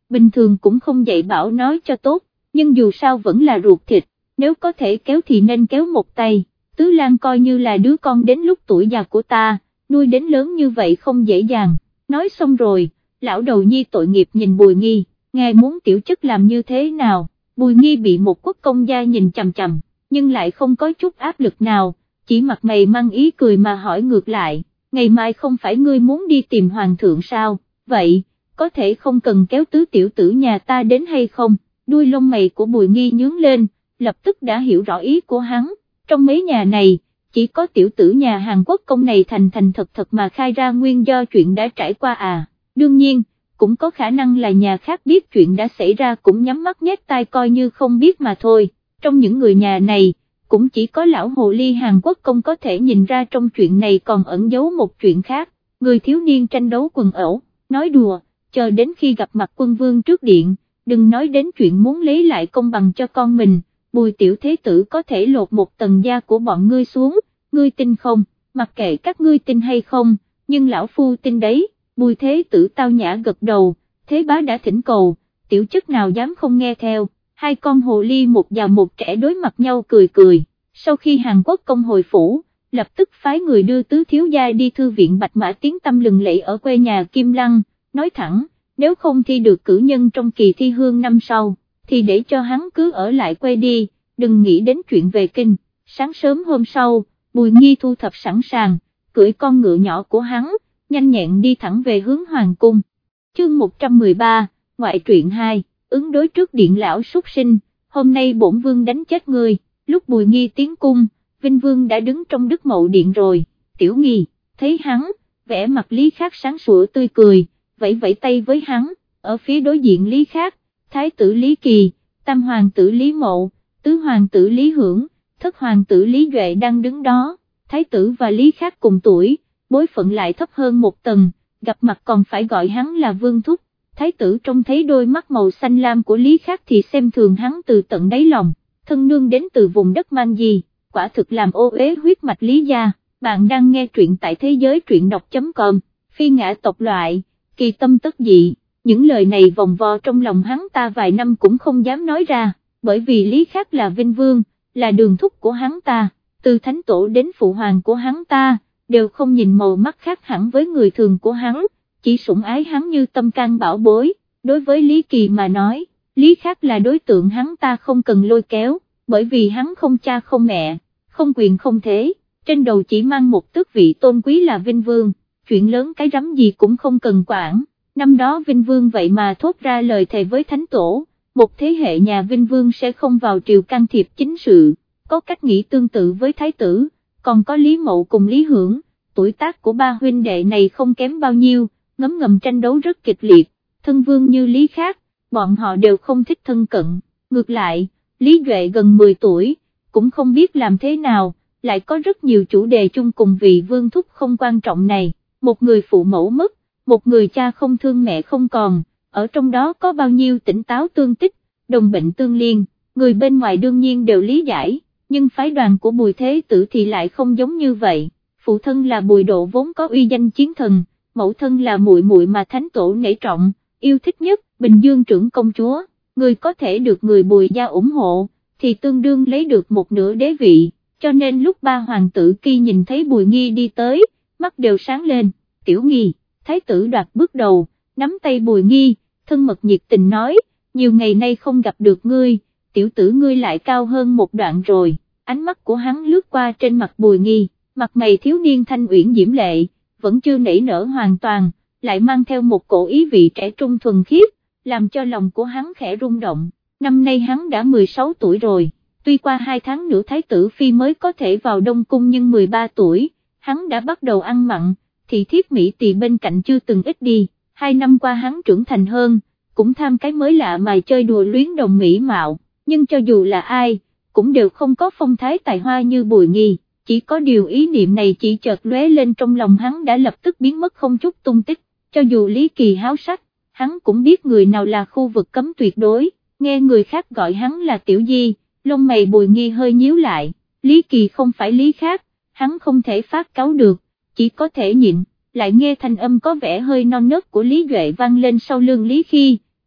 bình thường cũng không dạy bảo nói cho tốt, nhưng dù sao vẫn là ruột thịt, nếu có thể kéo thì nên kéo một tay. Tứ Lan coi như là đứa con đến lúc tuổi già của ta, nuôi đến lớn như vậy không dễ dàng. Nói xong rồi, lão đầu nhi tội nghiệp nhìn Bùi Nghi, ngài muốn tiểu chất làm như thế nào? Bùi Nghi bị một quốc công gia nhìn chằm chằm, nhưng lại không có chút áp lực nào, chỉ mặt mày mang ý cười mà hỏi ngược lại, ngày mai không phải ngươi muốn đi tìm hoàng thượng sao, vậy, có thể không cần kéo tứ tiểu tử nhà ta đến hay không? Đuôi lông mày của Bùi Nghi nhướng lên, lập tức đã hiểu rõ ý của hắn, trong mấy nhà này, chỉ có tiểu tử nhà Hàn Quốc công này thành thật mà khai ra nguyên do chuyện đã trải qua à, đương nhiên, cũng có khả năng là nhà khác biết chuyện đã xảy ra cũng nhắm mắt nhét tai coi như không biết mà thôi, trong những người nhà này, cũng chỉ có lão hồ ly Hàn Quốc công có thể nhìn ra trong chuyện này còn ẩn giấu một chuyện khác, người thiếu niên tranh đấu quần ẩu, nói đùa, chờ đến khi gặp mặt quân vương trước điện, đừng nói đến chuyện muốn lấy lại công bằng cho con mình, Bùi tiểu thế tử có thể lột một tầng da của bọn ngươi xuống, ngươi tin không, mặc kệ các ngươi tin hay không, nhưng lão phu tin đấy. Bùi thế tử tao nhã gật đầu, thế bá đã thỉnh cầu, tiểu chất nào dám không nghe theo, hai con hồ ly một già một trẻ đối mặt nhau cười, sau khi Hàn Quốc công hồi phủ, lập tức phái người đưa tứ thiếu gia đi thư viện Bạch Mã tiếng tăm lừng lẫy ở quê nhà Kim Lăng, nói thẳng, nếu không thi được cử nhân trong kỳ thi hương năm sau, thì để cho hắn cứ ở lại quê đi, đừng nghĩ đến chuyện về kinh. Sáng sớm hôm sau, Bùi Nghi thu thập sẵn sàng, cưỡi con ngựa nhỏ của hắn, nhanh nhẹn đi thẳng về hướng hoàng cung. Chương 113, ngoại truyện 2, ứng đối trước điện lão súc sinh, hôm nay bổn vương đánh chết ngươi. Lúc Bùi Nghi tiến cung, Vinh Vương đã đứng trong Đức Mậu Điện rồi, Tiểu Nghi, thấy hắn, vẻ mặt Lý Khắc sáng sủa tươi cười, vẫy tay với hắn, ở phía đối diện Lý Khắc, Thái tử Lý Kỳ, Tam hoàng tử Lý Mậu, Tứ hoàng tử Lý Hưởng, Thất hoàng tử Lý Duệ đang đứng đó, Thái tử và Lý Khắc cùng tuổi, bối phận lại thấp hơn một tầng, gặp mặt còn phải gọi hắn là Vương Thúc. Thái tử trông thấy đôi mắt màu xanh lam của Lý Khắc thì xem thường hắn từ tận đáy lòng, thân nương đến từ vùng đất Mang Di, quả thực làm ô uế huyết mạch Lý gia. Bạn đang nghe truyện tại thế giới truyện đọc.com, phi ngã tộc loại, kỳ tâm tất dị, những lời này vòng vo trong lòng hắn ta vài năm cũng không dám nói ra, bởi vì Lý Khắc là Vinh Vương, là đường thúc của hắn ta, từ thánh tổ đến phụ hoàng của hắn ta, đều không nhìn màu mắt khác hẳn với người thường của hắn, chỉ sủng ái hắn như tâm can bảo bối. Đối với Lý Kỳ mà nói, Lý Khắc là đối tượng hắn ta không cần lôi kéo, bởi vì hắn không cha không mẹ, không quyền không thế, trên đầu chỉ mang một tước vị tôn quý là Vinh Vương, chuyện lớn cái rắm gì cũng không cần quản. Năm đó Vinh Vương vậy mà thốt ra lời thề với thánh tổ, một thế hệ nhà Vinh Vương sẽ không vào triều can thiệp chính sự, có cách nghĩ tương tự với thái tử, còn có Lý Mậu cùng Lý Hưởng, tuổi tác của ba huynh đệ này không kém bao nhiêu, ngấm tranh đấu rất kịch liệt, thân vương như Lý Khắc, bọn họ đều không thích thân cận, ngược lại, Lý Duệ gần 10 tuổi, cũng không biết làm thế nào, lại có rất nhiều chủ đề chung cùng vị vương thúc không quan trọng này, một người phụ mẫu mất, một người cha không thương mẹ không còn, ở trong đó có bao nhiêu tỉnh táo tương tích, đồng bệnh tương liên, người bên ngoài đương nhiên đều lý giải, nhưng phái đoàn của Bùi Thế Tử thì lại không giống như vậy, phụ thân là Bùi Độ vốn có uy danh chiến thần, mẫu thân là muội muội mà thánh tổ nể trọng, yêu thích nhất, Bình Dương trưởng công chúa, người có thể được người Bùi gia ủng hộ, thì tương đương lấy được một nửa đế vị, cho nên lúc ba hoàng tử kia nhìn thấy Bùi Nghi đi tới, mắt đều sáng lên, Tiểu Nghi, thái tử đoạt bước đầu, nắm tay Bùi Nghi, thân mật nhiệt tình nói, nhiều ngày nay không gặp được ngươi, tiểu tử ngươi lại cao hơn một đoạn rồi, ánh mắt của hắn lướt qua trên mặt Bùi Nghi, mặt mày thiếu niên thanh uyển diễm lệ, vẫn chưa nảy nở hoàn toàn, lại mang theo một cổ ý vị trẻ trung thuần khiết, làm cho lòng của hắn khẽ rung động, năm nay hắn đã 16 tuổi rồi, tuy qua 2 tháng nữa thái tử phi mới có thể vào Đông Cung nhưng 13 tuổi, hắn đã bắt đầu ăn mặn, thì thiếp Mỹ tỳ bên cạnh chưa từng ít đi, 2 năm qua hắn trưởng thành hơn, cũng tham cái mới lạ mà chơi đùa luyến đồng mỹ mạo, nhưng cho dù là ai, cũng đều không có phong thái tài hoa như Bùi Nghi, chỉ có điều ý niệm này chỉ chợt lóe lên trong lòng hắn đã lập tức biến mất không chút tung tích, cho dù Lý Kỳ háo sắc, hắn cũng biết người nào là khu vực cấm tuyệt đối, nghe người khác gọi hắn là Tiểu Di, lông mày Bùi Nghi hơi nhíu lại, Lý Kỳ không phải Lý khác, hắn không thể phát cáu được, chỉ có thể nhịn, lại nghe thanh âm có vẻ hơi non nớt của Lý Duệ vang lên sau lưng Lý Khi,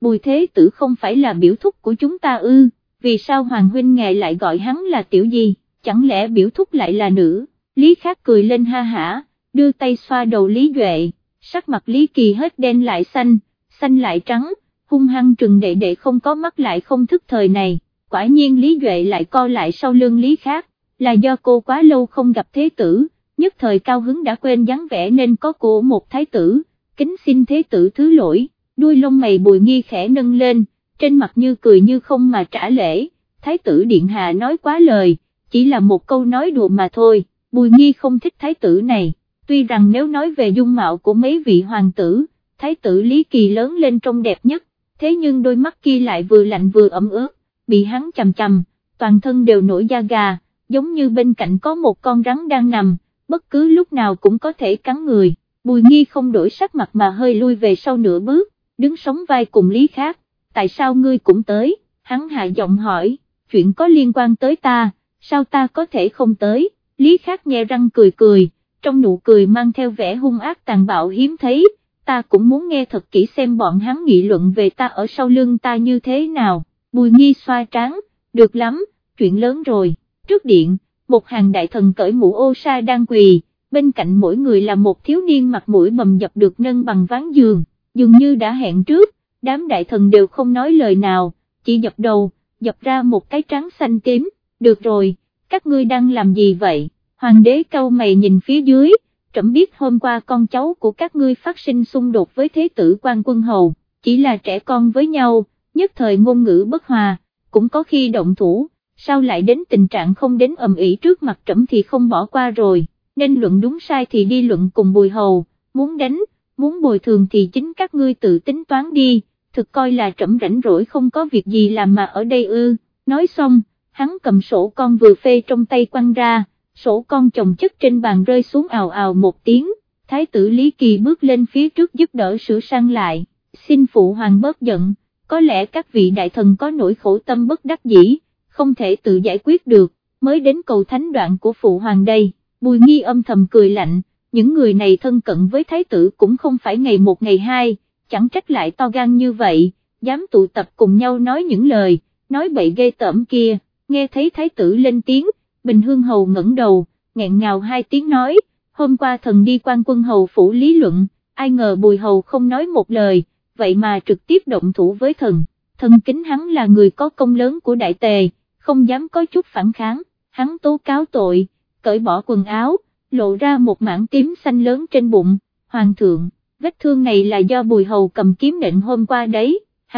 Bùi Thế Tử không phải là biểu thúc của chúng ta ư, vì sao Hoàng huynh ngài lại gọi hắn là tiểu gì, chẳng lẽ biểu thúc lại là nữ? Lý Khắc cười lên ha hả, đưa tay xoa đầu Lý Duệ, sắc mặt Lý Kỳ hết đen lại xanh, xanh lại trắng, hung hăng trừng đệ đệ không có mắt lại không thức thời này. Quả nhiên Lý Duệ lại co lại sau lưng Lý Khắc, là do cô quá lâu không gặp Thế Tử, nhất thời cao hứng đã quên dáng vẻ nên có của một thái tử, kính xin Thế Tử thứ lỗi. Đuôi lông mày Bùi Nghi khẽ nâng lên, trên mặt như cười như không mà trả lễ, Thái tử điện hạ nói quá lời, chỉ là một câu nói đùa mà thôi. Bùi Nghi không thích thái tử này, tuy rằng nếu nói về dung mạo của mấy vị hoàng tử, thái tử Lý Kỳ lớn lên trông đẹp nhất, thế nhưng đôi mắt kia lại vừa lạnh vừa ẩm ướt, bị hắn chằm chằm, toàn thân đều nổi da gà, giống như bên cạnh có một con rắn đang nằm, bất cứ lúc nào cũng có thể cắn người. Bùi Nghi không đổi sắc mặt mà hơi lui về sau nửa bước, đứng sóng vai cùng Lý Khắc. Tại sao ngươi cũng tới? Hắn hạ giọng hỏi, chuyện có liên quan tới ta, sao ta có thể không tới? Lý Khắc nhe răng cười cười, trong nụ cười mang theo vẻ hung ác tàn bạo hiếm thấy, ta cũng muốn nghe thật kỹ xem bọn hắn nghị luận về ta ở sau lưng ta như thế nào. Bùi Nghi xoa trán, được lắm, chuyện lớn rồi. Trước điện, một hàng đại thần cởi mũ ô sa đang quỳ, bên cạnh mỗi người là một thiếu niên mặt mũi bầm dập được nâng bằng ván giường, dường như đã hẹn trước, đám đại thần đều không nói lời nào, chỉ dập đầu, dập ra một cái trán xanh tím. Được rồi, các ngươi đang làm gì vậy? Hoàng đế cau mày nhìn phía dưới, trẫm biết hôm qua con cháu của các ngươi phát sinh xung đột với Thế Tử Quan Quân Hầu, chỉ là trẻ con với nhau, nhất thời ngôn ngữ bất hòa, cũng có khi động thủ, sao lại đến tình trạng không đến ầm ĩ trước mặt trẫm thì không bỏ qua rồi, nên luận đúng sai thì đi luận cùng Bùi Hầu, muốn đánh, muốn bồi thường thì chính các ngươi tự tính toán đi, thực coi là trẫm rảnh rỗi không có việc gì làm mà ở đây ư. Nói xong, hắn cầm sổ con vừa phê trong tay quăng ra, sổ con chồng chất trên bàn rơi xuống ào ào một tiếng, thái tử Lý Kỳ bước lên phía trước giúp đỡ sửa sang lại, xin phụ hoàng bớt giận, có lẽ các vị đại thần có nỗi khổ tâm bất đắc dĩ, không thể tự giải quyết được, mới đến cầu thánh đoạn của phụ hoàng đây. Bùi Nghi âm thầm cười lạnh, những người này thân cận với thái tử cũng không phải ngày một ngày hai, chẳng trách lại to gan như vậy, dám tụ tập cùng nhau nói những lời, nói bậy ghê tởm kia. Nghe thấy thái tử lên tiếng, Bình Hương Hầu ngẩng đầu, nghẹn ngào hai tiếng nói, hôm qua thần đi Quan Quân Hầu phủ lý luận, ai ngờ Bùi Hầu không nói một lời, vậy mà trực tiếp động thủ với thần, thần kính hắn là người có công lớn của Đại Tề, không dám có chút phản kháng, hắn tố cáo tội, cởi bỏ quần áo, lộ ra một mảng tím xanh lớn trên bụng, hoàng thượng, vết thương này là do Bùi Hầu cầm kiếm nện hôm qua đấy,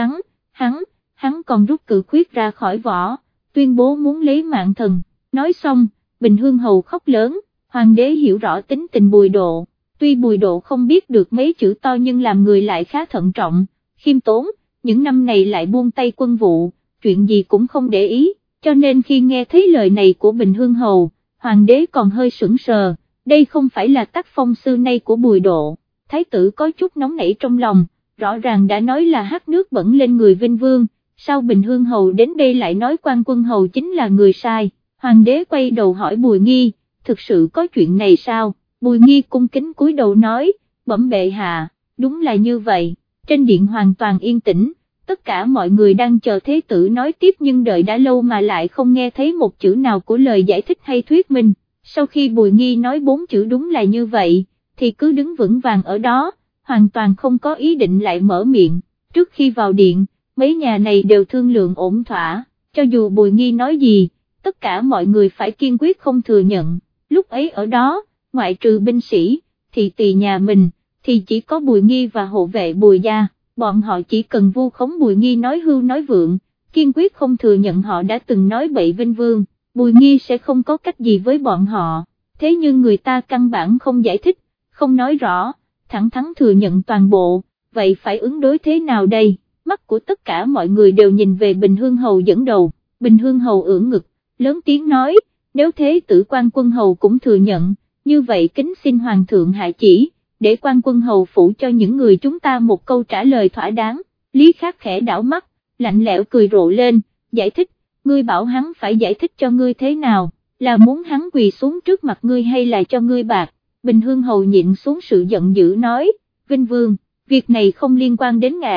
hắn còn rút cự khuyết ra khỏi vỏ, tuyên bố muốn lấy mạng thần. Nói xong, Bình Hương Hầu khóc lớn, hoàng đế hiểu rõ tính tình Bùi Độ, tuy Bùi Độ không biết được mấy chữ to nhưng làm người lại khá thận trọng, khiêm tốn, những năm này lại buông tay quân vụ, chuyện gì cũng không để ý, cho nên khi nghe thấy lời này của Bình Hương Hầu, hoàng đế còn hơi sững sờ, đây không phải là tác phong xưa nay của Bùi Độ. Thái tử có chút nóng nảy trong lòng, rõ ràng đã nói là hắt nước bẩn lên người Vinh Vương, sao Bình Hương Hầu đến đây lại nói Quan Quân Hầu chính là người sai. Hoàng đế quay đầu hỏi Bùi Nghi, thực sự có chuyện này sao? Bùi Nghi cung kính cúi đầu nói, bẩm bệ hạ, đúng là như vậy. Trên điện hoàn toàn yên tĩnh, tất cả mọi người đang chờ Thế Tử nói tiếp nhưng đợi đã lâu mà lại không nghe thấy một chữ nào của lời giải thích hay thuyết minh. Sau khi Bùi Nghi nói 4 chữ đúng là như vậy, thì cứ đứng vững vàng ở đó, hoàn toàn không có ý định lại mở miệng. Trước khi vào điện, mấy nhà này đều thương lượng ổn thỏa, cho dù Bùi Nghi nói gì, tất cả mọi người phải kiên quyết không thừa nhận. Lúc ấy ở đó, ngoại trừ binh sĩ, thị tỳ nhà mình, thì chỉ có Bùi Nghi và hộ vệ Bùi gia, bọn họ chỉ cần vu khống Bùi Nghi nói hưu nói vượng, kiên quyết không thừa nhận họ đã từng nói bậy Vinh Vương, Bùi Nghi sẽ không có cách gì với bọn họ. Thế nhưng người ta căn bản không giải thích, không nói rõ, thẳng thắn thừa nhận toàn bộ, vậy phải ứng đối thế nào đây? Mắt của tất cả mọi người đều nhìn về Bình Hương Hầu dẫn đầu, Bình Hương Hầu ưỡn ngực, lớn tiếng nói, nếu Thế Tử Quan Quân Hầu cũng thừa nhận, như vậy kính xin Hoàng thượng hạ chỉ, để Quan Quân Hầu phủ cho những người chúng ta một câu trả lời thỏa đáng. Lý Khắc khẽ đảo mắt, lạnh lẽo cười rộ lên, giải thích, ngươi bảo hắn phải giải thích cho ngươi thế nào, là muốn hắn quỳ xuống trước mặt ngươi hay là cho ngươi bạc? Bình Hương Hầu nhịn xuống sự giận dữ nói, Vinh Vương, việc này không liên quan đến ngài,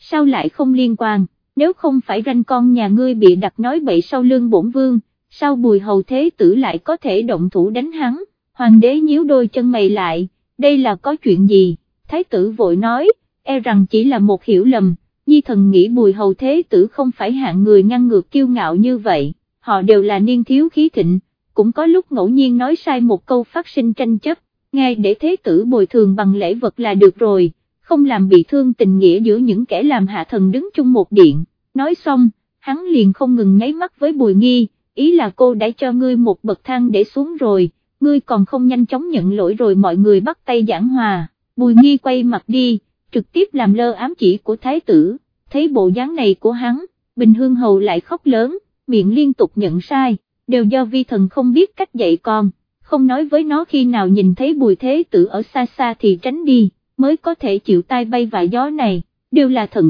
sao lại không liên quan, nếu không phải ranh con nhà ngươi bị đặt nói bậy sau lưng bổn vương, sao Bùi hầu thế tử lại có thể động thủ đánh hắn? Hoàng đế nhíu đôi chân mày lại, đây là có chuyện gì? Thái tử vội nói, e rằng chỉ là một hiểu lầm, nhi thần nghĩ Bùi hầu thế tử không phải hạng người ngang ngược kiêu ngạo như vậy, họ đều là niên thiếu khí thịnh, cũng có lúc ngẫu nhiên nói sai một câu phát sinh tranh chấp, ngay để thế tử bồi thường bằng lễ vật là được rồi, không làm bị thương tình nghĩa giữa những kẻ làm hạ thần đứng chung một điện. Nói xong, hắn liền không ngừng nháy mắt với Bùi Nghi, ý là cô đã cho ngươi một bậc thang để xuống rồi, ngươi còn không nhanh chóng nhận lỗi rồi mọi người bắt tay giảng hòa. Bùi Nghi quay mặt đi, trực tiếp làm lơ ám chỉ của thái tử, thấy bộ dáng này của hắn, Bình Hương Hầu lại khóc lớn, miệng liên tục nhận sai, đều do vi thần không biết cách dạy con, không nói với nó khi nào nhìn thấy Bùi thế tử ở xa xa thì tránh đi, mới có thể chịu tai bay vạ gió này, đều là thần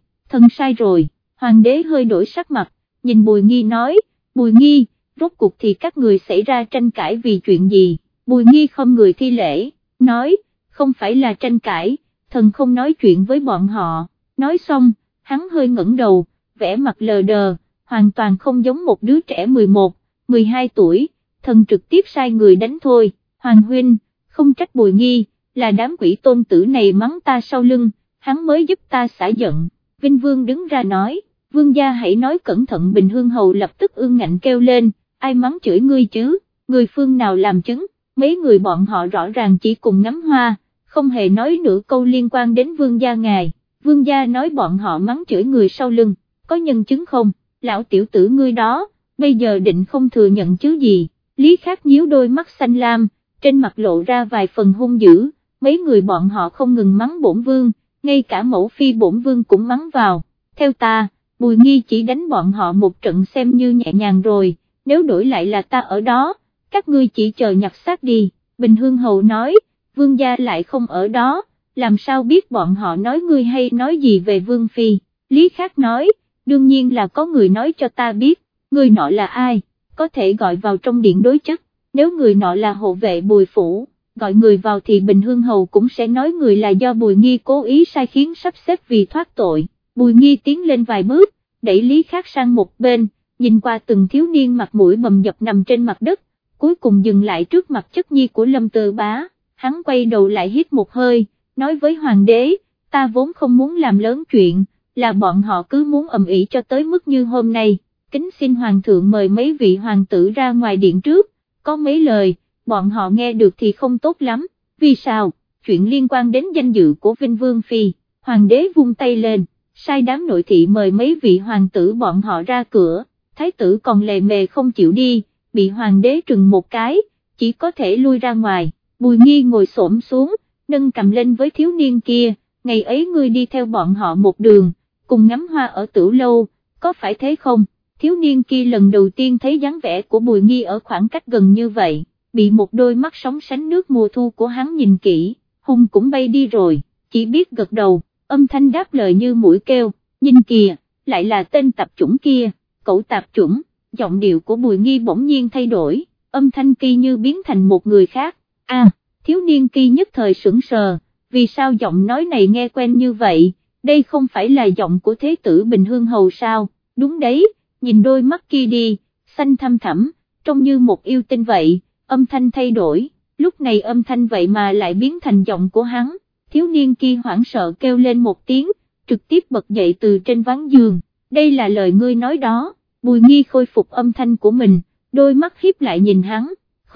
sai rồi. Hoàng đế hơi đổi sắc mặt, nhìn Bùi Nghi nói, Bùi Nghi, rốt cuộc thì các người xảy ra tranh cãi vì chuyện gì? Bùi Nghi không người thi lễ, nói, không phải là tranh cãi, thần không nói chuyện với bọn họ. Nói xong, hắn hơi ngẩng đầu, vẻ mặt lờ đờ, hoàn toàn không giống một đứa trẻ 11, 12 tuổi, thần trực tiếp sai người đánh thôi. Hoàng huynh, không trách Bùi Nghi, là đám quỷ tôn tử này mắng ta sau lưng, hắn mới giúp ta xả giận. Vinh Vương đứng ra nói, vương gia hãy nói cẩn thận. Bình Hương Hầu lập tức ương ngạnh kêu lên, ai mắng chửi ngươi chứ, người phương nào làm chứng, mấy người bọn họ rõ ràng chỉ cùng ngắm hoa, không hề nói nửa câu liên quan đến vương gia ngài. Vương gia nói bọn họ mắng chửi người sau lưng, có nhân chứng không? Lão tiểu tử ngươi đó, bây giờ định không thừa nhận chứ gì? Lý Khắc nhíu đôi mắt xanh lam, trên mặt lộ ra vài phần hung dữ, mấy người bọn họ không ngừng mắng bổn vương, ngay cả mẫu phi bổn vương cũng mắng vào. Theo ta, Bùi Nghi chỉ đánh bọn họ một trận xem như nhẹ nhàng rồi, nếu đổi lại là ta ở đó, các ngươi chỉ chờ nhặt xác đi. Bình Hương Hầu nói, vương gia lại không ở đó, làm sao biết bọn họ nói ngươi hay nói gì về vương phi? Lý Khắc nói, đương nhiên là có người nói cho ta biết, người nọ là ai, có thể gọi vào trong điện đối chất, nếu người nọ là hộ vệ Bùi phủ, gọi người vào thì Bình Hương Hầu cũng sẽ nói người là do Bùi Nghi cố ý sai khiến sắp xếp vì thoát tội. Bùi Nghi tiến lên vài bước, đẩy Lý Khắc sang một bên, nhìn qua từng thiếu niên mặt mũi bầm dập nằm trên mặt đất, cuối cùng dừng lại trước mặt chất nhi của Lâm Tư Bá, hắn quay đầu lại hít một hơi, nói với hoàng đế, ta vốn không muốn làm lớn chuyện, là bọn họ cứ muốn ầm ĩ cho tới mức như hôm nay, kính xin hoàng thượng mời mấy vị hoàng tử ra ngoài điện trước, có mấy lời, bọn họ nghe được thì không tốt lắm. Vì sao? Chuyện liên quan đến danh dự của Vinh Vương Phi. Hoàng đế vung tay lên, sai đám nội thị mời mấy vị hoàng tử bọn họ ra cửa, thái tử còn lề mề không chịu đi, bị hoàng đế trừng một cái, chỉ có thể lui ra ngoài. Bùi Nghi ngồi xổm xuống, nâng cầm lên với thiếu niên kia, ngày ấy ngươi đi theo bọn họ một đường, cùng ngắm hoa ở Tửu Lâu, có phải thế không? Thiếu niên kia lần đầu tiên thấy dáng vẻ của Bùi Nghi ở khoảng cách gần như vậy, bị một đôi mắt sóng sánh nước mùa thu của hắn nhìn kỹ, hùng cũng bay đi rồi, chỉ biết gật đầu, âm thanh đáp lời như mũi kêu, nhìn kìa, lại là tên tạp chủng kia, cậu tạp chủng. Giọng điệu của Bùi Nghi bỗng nhiên thay đổi, âm thanh kia như biến thành một người khác. Thiếu niên kia nhất thời sững sờ, vì sao giọng nói này nghe quen như vậy, đây không phải là giọng của thế tử Bình Hương Hầu sao? Đúng đấy, nhìn đôi mắt kia đi, xanh thăm thẳm, trông như một yêu tinh vậy. Âm thanh thay đổi, lúc này âm thanh vậy mà lại biến thành giọng của hắn. Thiếu niên kia hoảng sợ kêu lên một tiếng, trực tiếp bật dậy từ trên ván giường, đây là lời ngươi nói đó. Bùi Nghi khôi phục âm thanh của mình, đôi mắt hiếp lại nhìn hắn,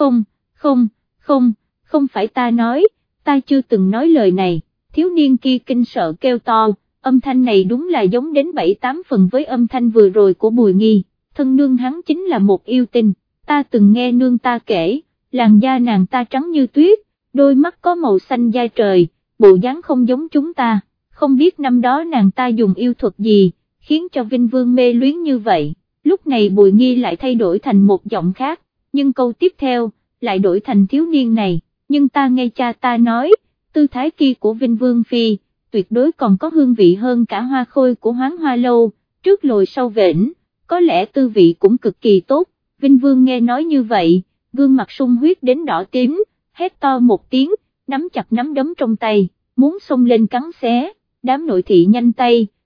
không phải ta nói, ta chưa từng nói lời này. Thiếu niên kia kinh sợ kêu to, âm thanh này đúng là giống đến 7-8 phần với âm thanh vừa rồi của Bùi Nghi, thân nương hắn chính là một yêu tinh, ta từng nghe nương ta kể, làn da nàng ta trắng như tuyết, đôi mắt có màu xanh da trời, bộ dáng không giống chúng ta, không biết năm đó nàng ta dùng yêu thuật gì, khiến cho Vinh Vương mê luyến như vậy. Lúc này Bùi Nghi lại thay đổi thành một giọng khác, nhưng câu tiếp theo, lại đổi thành thiếu niên này, nhưng ta nghe cha ta nói, tư thái kia của Vinh Vương Phi, tuyệt đối còn có hương vị hơn cả hoa khôi của Hoán Hoa Lâu, trước lồi sau vểnh, có lẽ tư vị cũng cực kỳ tốt. Vinh Vương nghe nói như vậy, gương mặt sung huyết đến đỏ tím, hét to một tiếng, nắm chặt nắm đấm trong tay, muốn xông lên cắn xé, đám nội thị nhanh tay,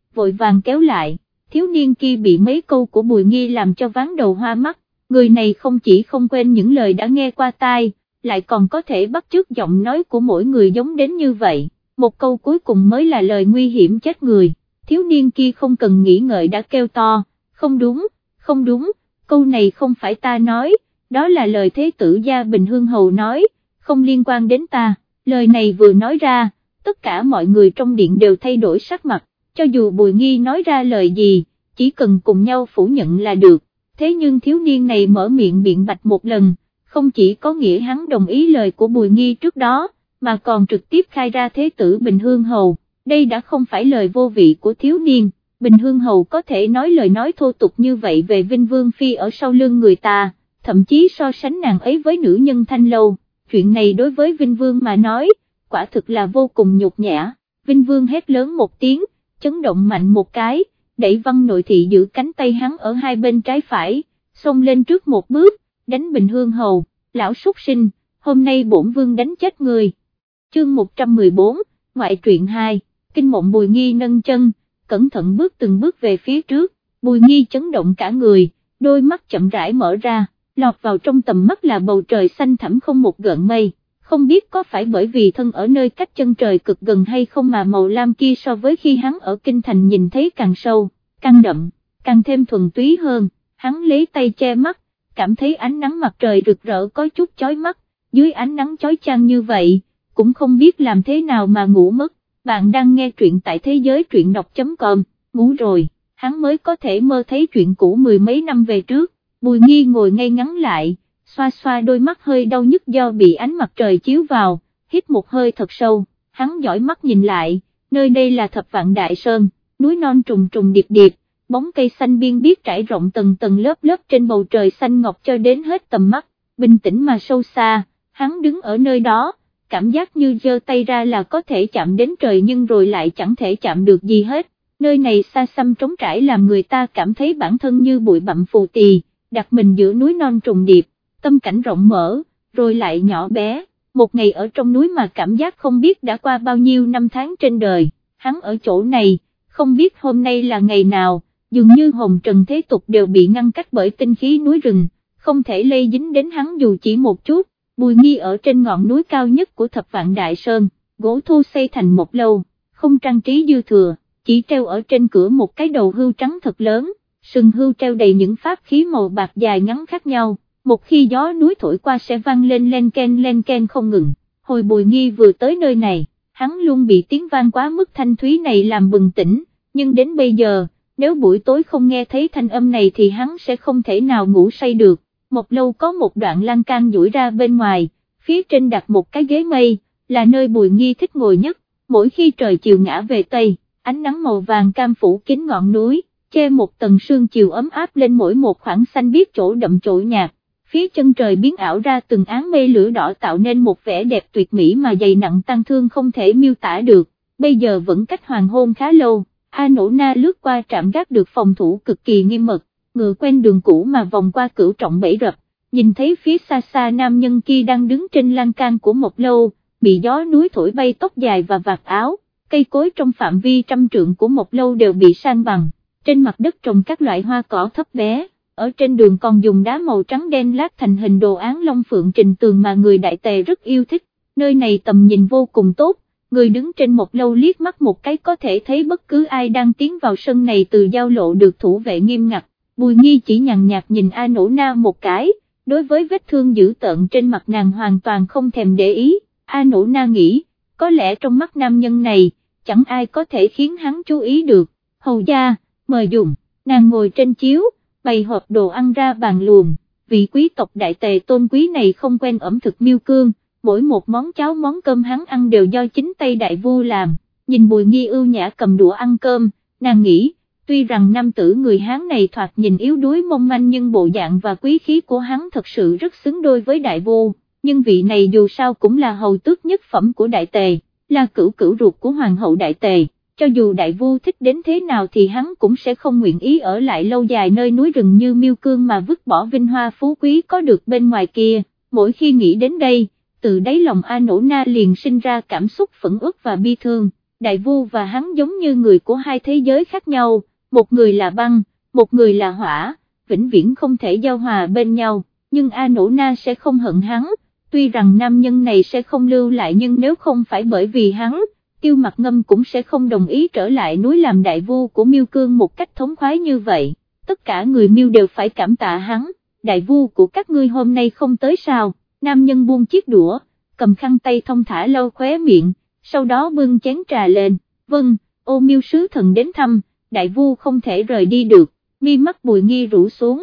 vội vàng kéo lại, thiếu niên kia bị mấy câu của Bùi Nghi làm cho ván đầu hoa mắt, người này không chỉ không quên những lời đã nghe qua tai, lại còn có thể bắt chước giọng nói của mỗi người giống đến như vậy, một câu cuối cùng mới là lời nguy hiểm chết người, thiếu niên kia không cần nghĩ ngợi đã kêu to, không đúng, không đúng, câu này không phải ta nói, đó là lời Thế tử gia Bình Hương Hầu nói, không liên quan đến ta, lời này vừa nói ra, tất cả mọi người trong điện đều thay đổi sắc mặt, cho dù Bùi Nghi nói ra lời gì, chỉ cần cùng nhau phủ nhận là được, thế nhưng thiếu niên này mở miệng biện bạch một lần, không chỉ có nghĩa hắn đồng ý lời của Bùi Nghi trước đó, mà còn trực tiếp khai ra Thế tử Bình Hương Hầu, đây đã không phải lời vô vị của thiếu niên, Bình Hương Hầu có thể nói lời nói thô tục như vậy về Vinh Vương Phi ở sau lưng người ta, thậm chí so sánh nàng ấy với nữ nhân Thanh Lâu, chuyện này đối với Vinh Vương mà nói, quả thực là vô cùng nhục nhã, Vinh Vương hét lớn một tiếng, chấn động mạnh một cái, đẩy Văn Nội Thị giữ cánh tay hắn ở hai bên trái phải, xông lên trước một bước, đánh Bình Hương Hầu, lão súc sinh, hôm nay bổn vương đánh chết người. Chương 114, ngoại truyện 2, Kinh Mộng. Bùi Nghi nâng chân, cẩn thận bước từng bước về phía trước, Bùi Nghi chấn động cả người, đôi mắt chậm rãi mở ra, lọt vào trong tầm mắt là bầu trời xanh thẳm không một gợn mây, không biết có phải bởi vì thân ở nơi cách chân trời cực gần hay không mà màu lam kia so với khi hắn ở kinh thành nhìn thấy càng sâu, càng đậm, càng thêm thuần túy hơn, hắn lấy tay che mắt, cảm thấy ánh nắng mặt trời rực rỡ có chút chói mắt, dưới ánh nắng chói chang như vậy, cũng không biết làm thế nào mà ngủ mất. Bạn đang nghe truyện tại thế giới truyện đọc.com, ngủ rồi, hắn mới có thể mơ thấy chuyện cũ mười mấy năm về trước, Bùi Nghi ngồi ngay ngắn lại, xoa xoa đôi mắt hơi đau nhức do bị ánh mặt trời chiếu vào, hít một hơi thật sâu, hắn dõi mắt nhìn lại, nơi đây là Thập Vạn Đại Sơn, núi non trùng trùng điệp điệp, bóng cây xanh biên biếc trải rộng tầng tầng lớp lớp trên bầu trời xanh ngọc cho đến hết tầm mắt, bình tĩnh mà sâu xa, hắn đứng ở nơi đó, cảm giác như giơ tay ra là có thể chạm đến trời nhưng rồi lại chẳng thể chạm được gì hết, nơi này xa xăm trống trải làm người ta cảm thấy bản thân như bụi bặm phù tì, đặt mình giữa núi non trùng điệp, tâm cảnh rộng mở, rồi lại nhỏ bé, một ngày ở trong núi mà cảm giác không biết đã qua bao nhiêu năm tháng trên đời, hắn ở chỗ này, không biết hôm nay là ngày nào, dường như hồng trần thế tục đều bị ngăn cách bởi tinh khí núi rừng, không thể lây dính đến hắn dù chỉ một chút. Bùi Nghi ở trên ngọn núi cao nhất của Thập Vạn Đại Sơn, gỗ thô xây thành một lâu, không trang trí dư thừa, chỉ treo ở trên cửa một cái đầu hươu trắng thật lớn, sừng hươu treo đầy những pháp khí màu bạc dài ngắn khác nhau, một khi gió núi thổi qua sẽ vang lên len ken không ngừng. Hồi Bùi Nghi vừa tới nơi này, hắn luôn bị tiếng vang quá mức thanh thúy này làm bừng tỉnh, nhưng đến bây giờ, nếu buổi tối không nghe thấy thanh âm này thì hắn sẽ không thể nào ngủ say được. Một lâu có một đoạn lan can duỗi ra bên ngoài, phía trên đặt một cái ghế mây, là nơi Bùi Nghi thích ngồi nhất, mỗi khi trời chiều ngã về Tây, ánh nắng màu vàng cam phủ kín ngọn núi, che một tầng sương chiều ấm áp lên mỗi một khoảng xanh biếc chỗ đậm chỗ nhạt, phía chân trời biến ảo ra từng áng mây lửa đỏ tạo nên một vẻ đẹp tuyệt mỹ mà dày nặng tang thương không thể miêu tả được, bây giờ vẫn cách hoàng hôn khá lâu, A Nỗ Na lướt qua trạm gác được phòng thủ cực kỳ nghiêm mật, ngựa quen đường cũ mà vòng qua Cửu Trọng bẫy rập, nhìn thấy phía xa xa nam nhân kia đang đứng trên lan can của một lâu, bị gió núi thổi bay tóc dài và vạt áo, cây cối trong phạm vi trăm trượng của một lâu đều bị san bằng, trên mặt đất trồng các loại hoa cỏ thấp bé, ở trên đường còn dùng đá màu trắng đen lát thành hình đồ án long phượng trình tường mà người Đại Tề rất yêu thích, nơi này tầm nhìn vô cùng tốt, người đứng trên một lâu liếc mắt một cái có thể thấy bất cứ ai đang tiến vào sân này từ giao lộ được thủ vệ nghiêm ngặt. Bùi Nghi chỉ nhàn nhạt nhìn A Nỗ Na một cái, đối với vết thương dữ tợn trên mặt nàng hoàn toàn không thèm để ý, A Nỗ Na nghĩ, có lẽ trong mắt nam nhân này, chẳng ai có thể khiến hắn chú ý được, hầu gia, mời dùng, nàng ngồi trên chiếu, bày hộp đồ ăn ra bàn luồng, vị quý tộc Đại Tề tôn quý này không quen ẩm thực miêu cương, mỗi một món cháo món cơm hắn ăn đều do chính tay đại vua làm, nhìn Bùi Nghi ưu nhã cầm đũa ăn cơm, nàng nghĩ, tuy rằng nam tử người Hán này thoạt nhìn yếu đuối mong manh nhưng bộ dạng và quý khí của hắn thật sự rất xứng đôi với đại vua, nhưng vị này dù sao cũng là hầu tước nhất phẩm của Đại Tề, là cửu cửu ruột của Hoàng hậu Đại Tề, cho dù đại vua thích đến thế nào thì hắn cũng sẽ không nguyện ý ở lại lâu dài nơi núi rừng như Miêu Cương mà vứt bỏ vinh hoa phú quý có được bên ngoài kia, mỗi khi nghĩ đến đây, từ đáy lòng A Nỗ Na liền sinh ra cảm xúc phẫn uất và bi thương, Đại Vu và hắn giống như người của hai thế giới khác nhau, một người là băng, một người là hỏa, vĩnh viễn không thể giao hòa bên nhau, nhưng A Nỗ Na sẽ không hận hắn, tuy rằng nam nhân này sẽ không lưu lại nhưng nếu không phải bởi vì hắn, Tiêu Mặc Ngâm cũng sẽ không đồng ý trở lại núi làm đại vu của Miêu Cương một cách thống khoái như vậy, tất cả người Miêu đều phải cảm tạ hắn, đại vu của các ngươi hôm nay không tới sao, nam nhân buông chiếc đũa, cầm khăn tay thông thả lau khóe miệng, sau đó bưng chén trà lên, vâng, Ô Miêu sứ thần đến thăm, đại vu không thể rời đi được, mi mắt Bùi Nghi rũ xuống,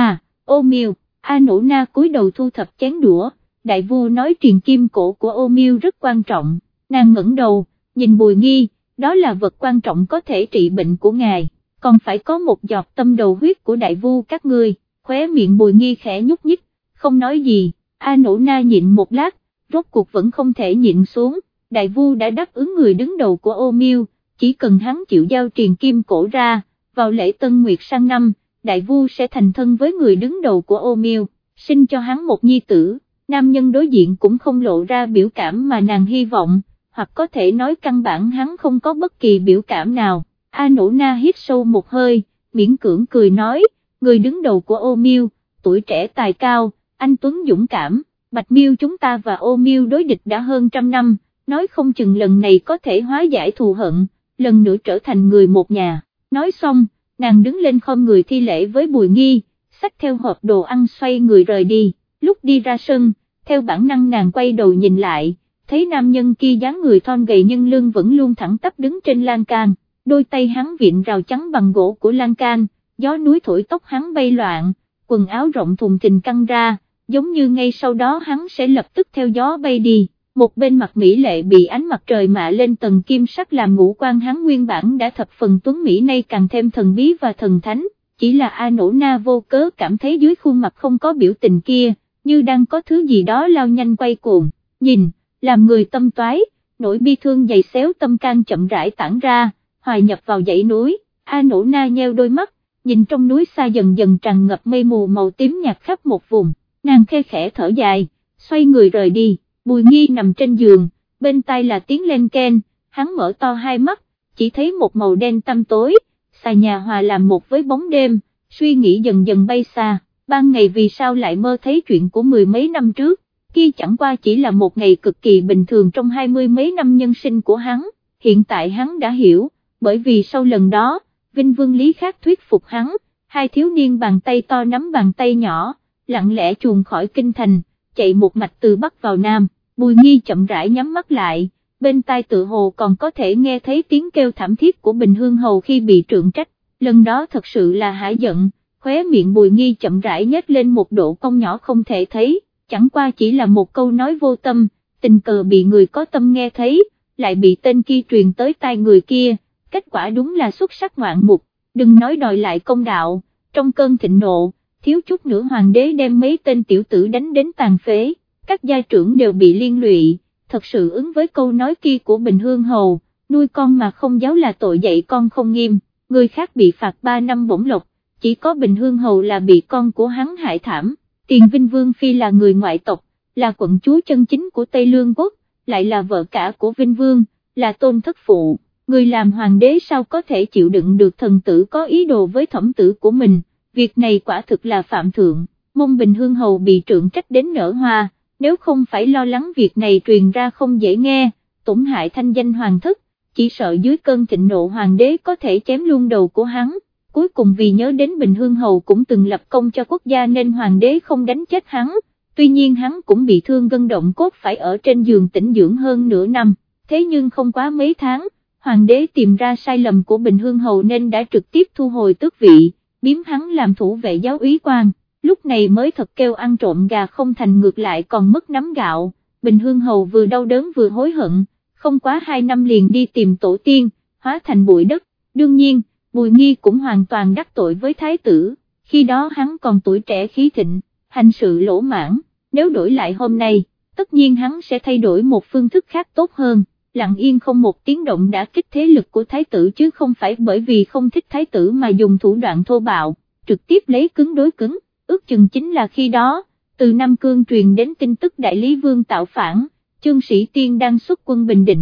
Ô Miêu, A Nỗ Na cúi đầu thu thập chén đũa, đại vu nói truyền kim cổ của Ô Miêu rất quan trọng, nàng ngẩng đầu, nhìn Bùi Nghi, đó là vật quan trọng có thể trị bệnh của ngài, còn phải có một giọt tâm đầu huyết của đại vu các ngươi, khóe miệng Bùi Nghi khẽ nhúc nhích, không nói gì, A Nỗ Na nhịn một lát, rốt cuộc vẫn không thể nhịn xuống, đại vu đã đáp ứng người đứng đầu của Ô Miêu, chỉ cần hắn chịu giao truyền kim cổ ra, vào lễ Tân Nguyệt sang năm, đại vu sẽ thành thân với người đứng đầu của Ô Miêu, sinh cho hắn một nhi tử, nam nhân đối diện cũng không lộ ra biểu cảm mà nàng hy vọng, hoặc có thể nói căn bản hắn không có bất kỳ biểu cảm nào. A Nỗ Na hít sâu một hơi, miễn cưỡng cười nói, người đứng đầu của Ô Miêu, tuổi trẻ tài cao, anh tuấn dũng cảm, Bạch Miêu chúng ta và Ô Miêu đối địch đã hơn 100 năm, nói không chừng lần này có thể hóa giải thù hận, lần nữa trở thành người một nhà. Nói xong, nàng đứng lên khom người thi lễ với Bùi Nghi, xách theo hộp đồ ăn xoay người rời đi, lúc đi ra sân, theo bản năng nàng quay đầu nhìn lại, thấy nam nhân kia dáng người thon gầy nhưng lưng vẫn luôn thẳng tắp đứng trên lan can, đôi tay hắn vịn rào chắn bằng gỗ của lan can, gió núi thổi tóc hắn bay loạn, quần áo rộng thùng thình căng ra, giống như ngay sau đó hắn sẽ lập tức theo gió bay đi. Một bên mặt mỹ lệ bị ánh mặt trời mạ lên tầng kim sắc làm ngũ quan hắn nguyên bản đã thập phần tuấn mỹ nay càng thêm thần bí và thần thánh, chỉ là A Nỗ Na vô cớ cảm thấy dưới khuôn mặt không có biểu tình kia, như đang có thứ gì đó lao nhanh quay cuồng, nhìn, làm người tâm toái, nỗi bi thương dày xéo tâm can chậm rãi tản ra, hòa nhập vào dãy núi, A Nỗ Na nheo đôi mắt, nhìn trong núi xa dần dần tràn ngập mây mù màu tím nhạt khắp một vùng, nàng khe khẽ thở dài, xoay người rời đi. Bùi Nghi nằm trên giường, bên tai là tiếng len ken, hắn mở to hai mắt, chỉ thấy một màu đen tăm tối, xà nhà hòa làm một với bóng đêm, suy nghĩ dần dần bay xa, ban ngày vì sao lại mơ thấy chuyện của mười mấy năm trước, kia chẳng qua chỉ là một ngày cực kỳ bình thường trong 20 mấy năm nhân sinh của hắn, hiện tại hắn đã hiểu, bởi vì sau lần đó, Vinh Vương Lý Khác thuyết phục hắn, hai thiếu niên bàn tay to nắm bàn tay nhỏ, lặng lẽ chuồn khỏi kinh thành, chạy một mạch từ Bắc vào Nam. Bùi Nghi chậm rãi nhắm mắt lại, bên tai tự hồ còn có thể nghe thấy tiếng kêu thảm thiết của Bình Hương Hầu khi bị trượng trách, lần đó thật sự là hả giận, khóe miệng Bùi Nghi chậm rãi nhếch lên một độ cong nhỏ không thể thấy, chẳng qua chỉ là một câu nói vô tâm, tình cờ bị người có tâm nghe thấy, lại bị tên kia truyền tới tai người kia, kết quả đúng là xuất sắc ngoạn mục, đừng nói đòi lại công đạo, trong cơn thịnh nộ, thiếu chút nữa hoàng đế đem mấy tên tiểu tử đánh đến tàn phế. Các gia trưởng đều bị liên lụy, thật sự ứng với câu nói kia của Bình Hương Hầu, nuôi con mà không giáo là tội dạy con không nghiêm, người khác bị phạt 3 năm bổng lộc, chỉ có Bình Hương Hầu là bị con của hắn hại thảm, Tiền Vinh Vương Phi là người ngoại tộc, là quận chúa chân chính của Tây Lương Quốc, lại là vợ cả của Vinh Vương, là tôn thất phụ, người làm hoàng đế sao có thể chịu đựng được thần tử có ý đồ với thẩm tử của mình, việc này quả thực là phạm thượng, mong Bình Hương Hầu bị trượng trách đến nở hoa. Nếu không phải lo lắng việc này truyền ra không dễ nghe, tổn hại thanh danh hoàng thất, chỉ sợ dưới cơn thịnh nộ hoàng đế có thể chém luôn đầu của hắn, cuối cùng vì nhớ đến Bình Hương Hầu cũng từng lập công cho quốc gia nên hoàng đế không đánh chết hắn, tuy nhiên hắn cũng bị thương gân động cốt phải ở trên giường tĩnh dưỡng hơn nửa năm, thế nhưng không quá mấy tháng, hoàng đế tìm ra sai lầm của Bình Hương Hầu nên đã trực tiếp thu hồi tước vị, biếm hắn làm thủ vệ giáo úy quan. Lúc này mới thật kêu ăn trộm gà không thành ngược lại còn mất nắm gạo, Bình Hương Hầu vừa đau đớn vừa hối hận, không quá 2 năm liền đi tìm tổ tiên, hóa thành bụi đất, đương nhiên, Bùi Nghi cũng hoàn toàn đắc tội với thái tử, khi đó hắn còn tuổi trẻ khí thịnh, hành sự lỗ mãng, nếu đổi lại hôm nay, tất nhiên hắn sẽ thay đổi một phương thức khác tốt hơn, lặng yên không một tiếng động đã kích thế lực của thái tử chứ không phải bởi vì không thích thái tử mà dùng thủ đoạn thô bạo, trực tiếp lấy cứng đối cứng. Ước chừng chính là khi đó, từ Nam Cương truyền đến tin tức đại lý vương tạo phản, Chương Sĩ Tiên đang xuất quân Bình Định,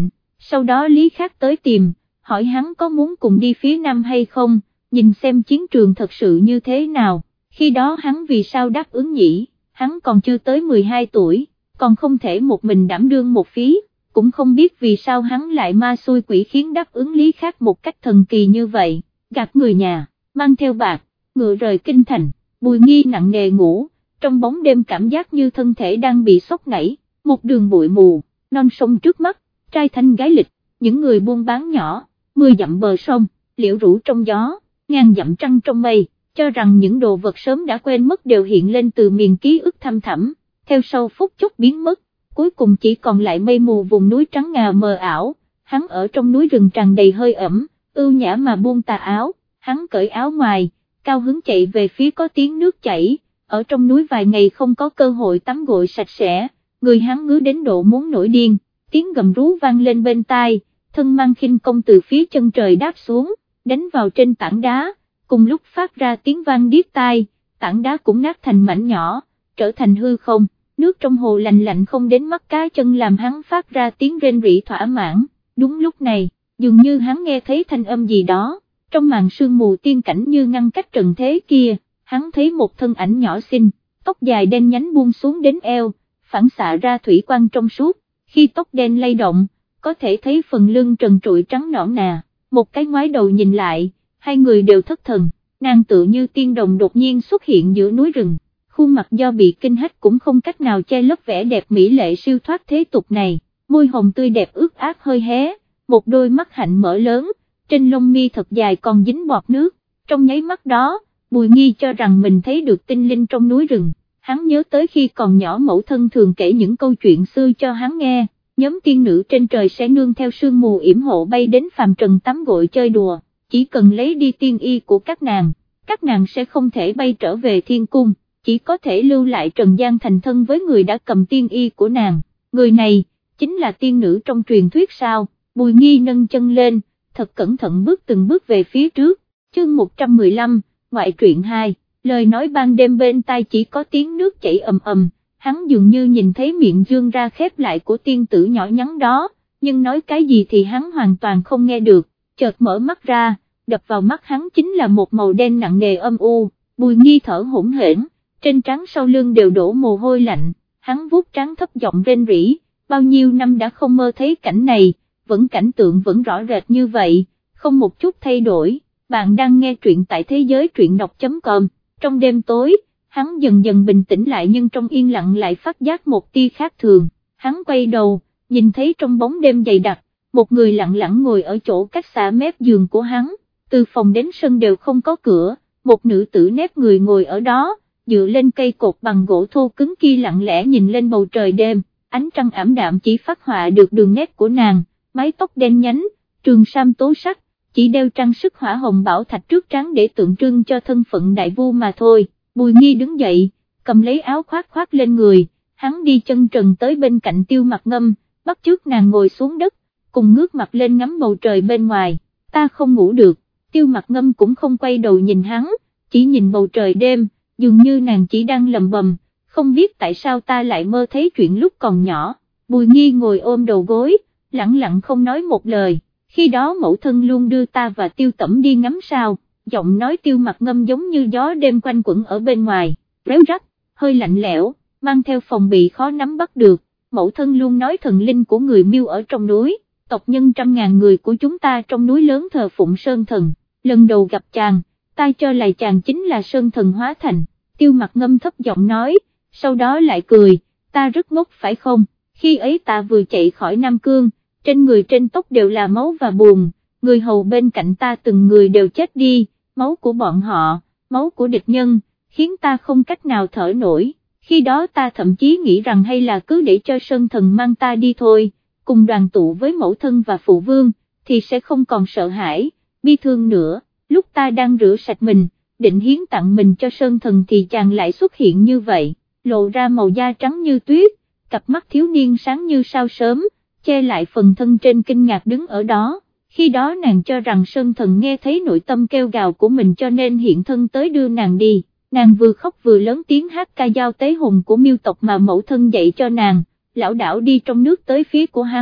sau đó Lý Khắc tới tìm, hỏi hắn có muốn cùng đi phía Nam hay không, nhìn xem chiến trường thật sự như thế nào, khi đó hắn vì sao đáp ứng nhỉ, hắn còn chưa tới 12 tuổi, còn không thể một mình đảm đương một phí, cũng không biết vì sao hắn lại ma xui quỷ khiến đáp ứng Lý Khắc một cách thần kỳ như vậy, gạt người nhà, mang theo bạc, ngựa rời kinh thành, Bùi Nghi nặng nề ngủ, trong bóng đêm cảm giác như thân thể đang bị sốc nảy, một đường bụi mù, non sông trước mắt, trai thanh gái lịch, những người buôn bán nhỏ, 10 dặm bờ sông, liễu rủ trong gió, ngàn dặm trăng trong mây, cho rằng những đồ vật sớm đã quên mất đều hiện lên từ miền ký ức thăm thẳm, theo sau phút chốc biến mất, cuối cùng chỉ còn lại mây mù vùng núi trắng ngà mờ ảo, hắn ở trong núi rừng tràn đầy hơi ẩm, ưu nhã mà buông tà áo, hắn cởi áo ngoài, cao hứng chạy về phía có tiếng nước chảy, ở trong núi vài ngày không có cơ hội tắm gội sạch sẽ, người hắn ngứa đến độ muốn nổi điên, tiếng gầm rú vang lên bên tai, thân mang khinh công từ phía chân trời đáp xuống, đánh vào trên tảng đá, cùng lúc phát ra tiếng vang điếc tai, tảng đá cũng nát thành mảnh nhỏ, trở thành hư không, nước trong hồ lạnh lạnh không đến mắt cá chân làm hắn phát ra tiếng rên rỉ thỏa mãn, đúng lúc này, dường như hắn nghe thấy thanh âm gì đó, trong màn sương mù tiên cảnh như ngăn cách trần thế kia, hắn thấy một thân ảnh nhỏ xinh, tóc dài đen nhánh buông xuống đến eo, phản xạ ra thủy quang trong suốt, khi tóc đen lay động, có thể thấy phần lưng trần trụi trắng nõn nà, một cái ngoái đầu nhìn lại, hai người đều thất thần, nàng tự như tiên đồng đột nhiên xuất hiện giữa núi rừng, khuôn mặt do bị kinh hách cũng không cách nào che lấp vẻ đẹp mỹ lệ siêu thoát thế tục này, môi hồng tươi đẹp ướt át hơi hé, một đôi mắt hạnh mở lớn, trên lông mi thật dài còn dính bọt nước, trong nháy mắt đó, Bùi Nghi cho rằng mình thấy được tinh linh trong núi rừng, hắn nhớ tới khi còn nhỏ mẫu thân thường kể những câu chuyện xưa cho hắn nghe, nhóm tiên nữ trên trời sẽ nương theo sương mù yểm hộ bay đến phàm trần tắm gội chơi đùa, chỉ cần lấy đi tiên y của các nàng sẽ không thể bay trở về thiên cung, chỉ có thể lưu lại trần gian thành thân với người đã cầm tiên y của nàng, người này, chính là tiên nữ trong truyền thuyết sao, Bùi Nghi nâng chân lên, thật cẩn thận bước từng bước về phía trước, chương 115, ngoại truyện 2, lời nói ban đêm bên tai chỉ có tiếng nước chảy ầm ầm, hắn dường như nhìn thấy miệng dương ra khép lại của tiên tử nhỏ nhắn đó, nhưng nói cái gì thì hắn hoàn toàn không nghe được, chợt mở mắt ra, đập vào mắt hắn chính là một màu đen nặng nề âm u, Bùi Nghi thở hổn hển, trên trán sau lưng đều đổ mồ hôi lạnh, hắn vuốt trán thấp giọng rên rỉ, bao nhiêu năm đã không mơ thấy cảnh này, cảnh tượng vẫn rõ rệt như vậy, không một chút thay đổi. Bạn đang nghe truyện tại thế giới truyện đọc.com, trong đêm tối, hắn dần dần bình tĩnh lại nhưng trong yên lặng lại phát giác một tia khác thường, hắn quay đầu, nhìn thấy trong bóng đêm dày đặc, một người lặng lặng ngồi ở chỗ cách xa mép giường của hắn, từ phòng đến sân đều không có cửa, một nữ tử nép người ngồi ở đó, dựa lên cây cột bằng gỗ thô cứng kia lặng lẽ nhìn lên bầu trời đêm, ánh trăng ảm đạm chỉ phát họa được đường nét của nàng, mái tóc đen nhánh, trường sam tố sắc, chỉ đeo trang sức hỏa hồng bảo thạch trước trán để tượng trưng cho thân phận đại vu mà thôi. Bùi Nghi đứng dậy, cầm lấy áo khoác lên người, hắn đi chân trần tới bên cạnh Tiêu Mặc Ngâm, bắt chước nàng ngồi xuống đất, cùng ngước mặt lên ngắm bầu trời bên ngoài, ta không ngủ được, Tiêu Mặc Ngâm cũng không quay đầu nhìn hắn, chỉ nhìn bầu trời đêm, dường như nàng chỉ đang lầm bầm, không biết tại sao ta lại mơ thấy chuyện lúc còn nhỏ. Bùi Nghi ngồi ôm đầu gối, lặng lặng không nói một lời. Khi đó mẫu thân luôn đưa ta và Tiêu Tẩm đi ngắm sao, giọng nói Tiêu Mặc Ngâm giống như gió đêm quanh quẩn ở bên ngoài, réo rắt, hơi lạnh lẽo, mang theo phòng bị khó nắm bắt được, mẫu thân luôn nói thần linh của người Miêu ở trong núi, tộc nhân trăm ngàn người của chúng ta trong núi lớn thờ phụng Sơn Thần, lần đầu gặp chàng, ta cho là chàng chính là Sơn Thần hóa thành, Tiêu Mặc Ngâm thấp giọng nói, sau đó lại cười, ta rất ngốc phải không, khi ấy ta vừa chạy khỏi Nam Cương, trên người trên tóc đều là máu và buồn, người hầu bên cạnh ta từng người đều chết đi, máu của bọn họ, máu của địch nhân, khiến ta không cách nào thở nổi, khi đó ta thậm chí nghĩ rằng hay là cứ để cho Sơn Thần mang ta đi thôi, cùng đoàn tụ với mẫu thân và phụ vương, thì sẽ không còn sợ hãi, bi thương nữa, lúc ta đang rửa sạch mình, định hiến tặng mình cho Sơn Thần thì chàng lại xuất hiện như vậy, lộ ra màu da trắng như tuyết, cặp mắt thiếu niên sáng như sao sớm, che lại phần thân trên kinh ngạc đứng ở đó, khi đó nàng cho rằng Sơn Thần nghe thấy nội tâm kêu gào của mình cho nên hiện thân tới đưa nàng đi, nàng vừa khóc vừa lớn tiếng hát ca dao tế hùng của Miêu tộc mà mẫu thân dạy cho nàng, lảo đảo đi trong nước tới phía của hắn,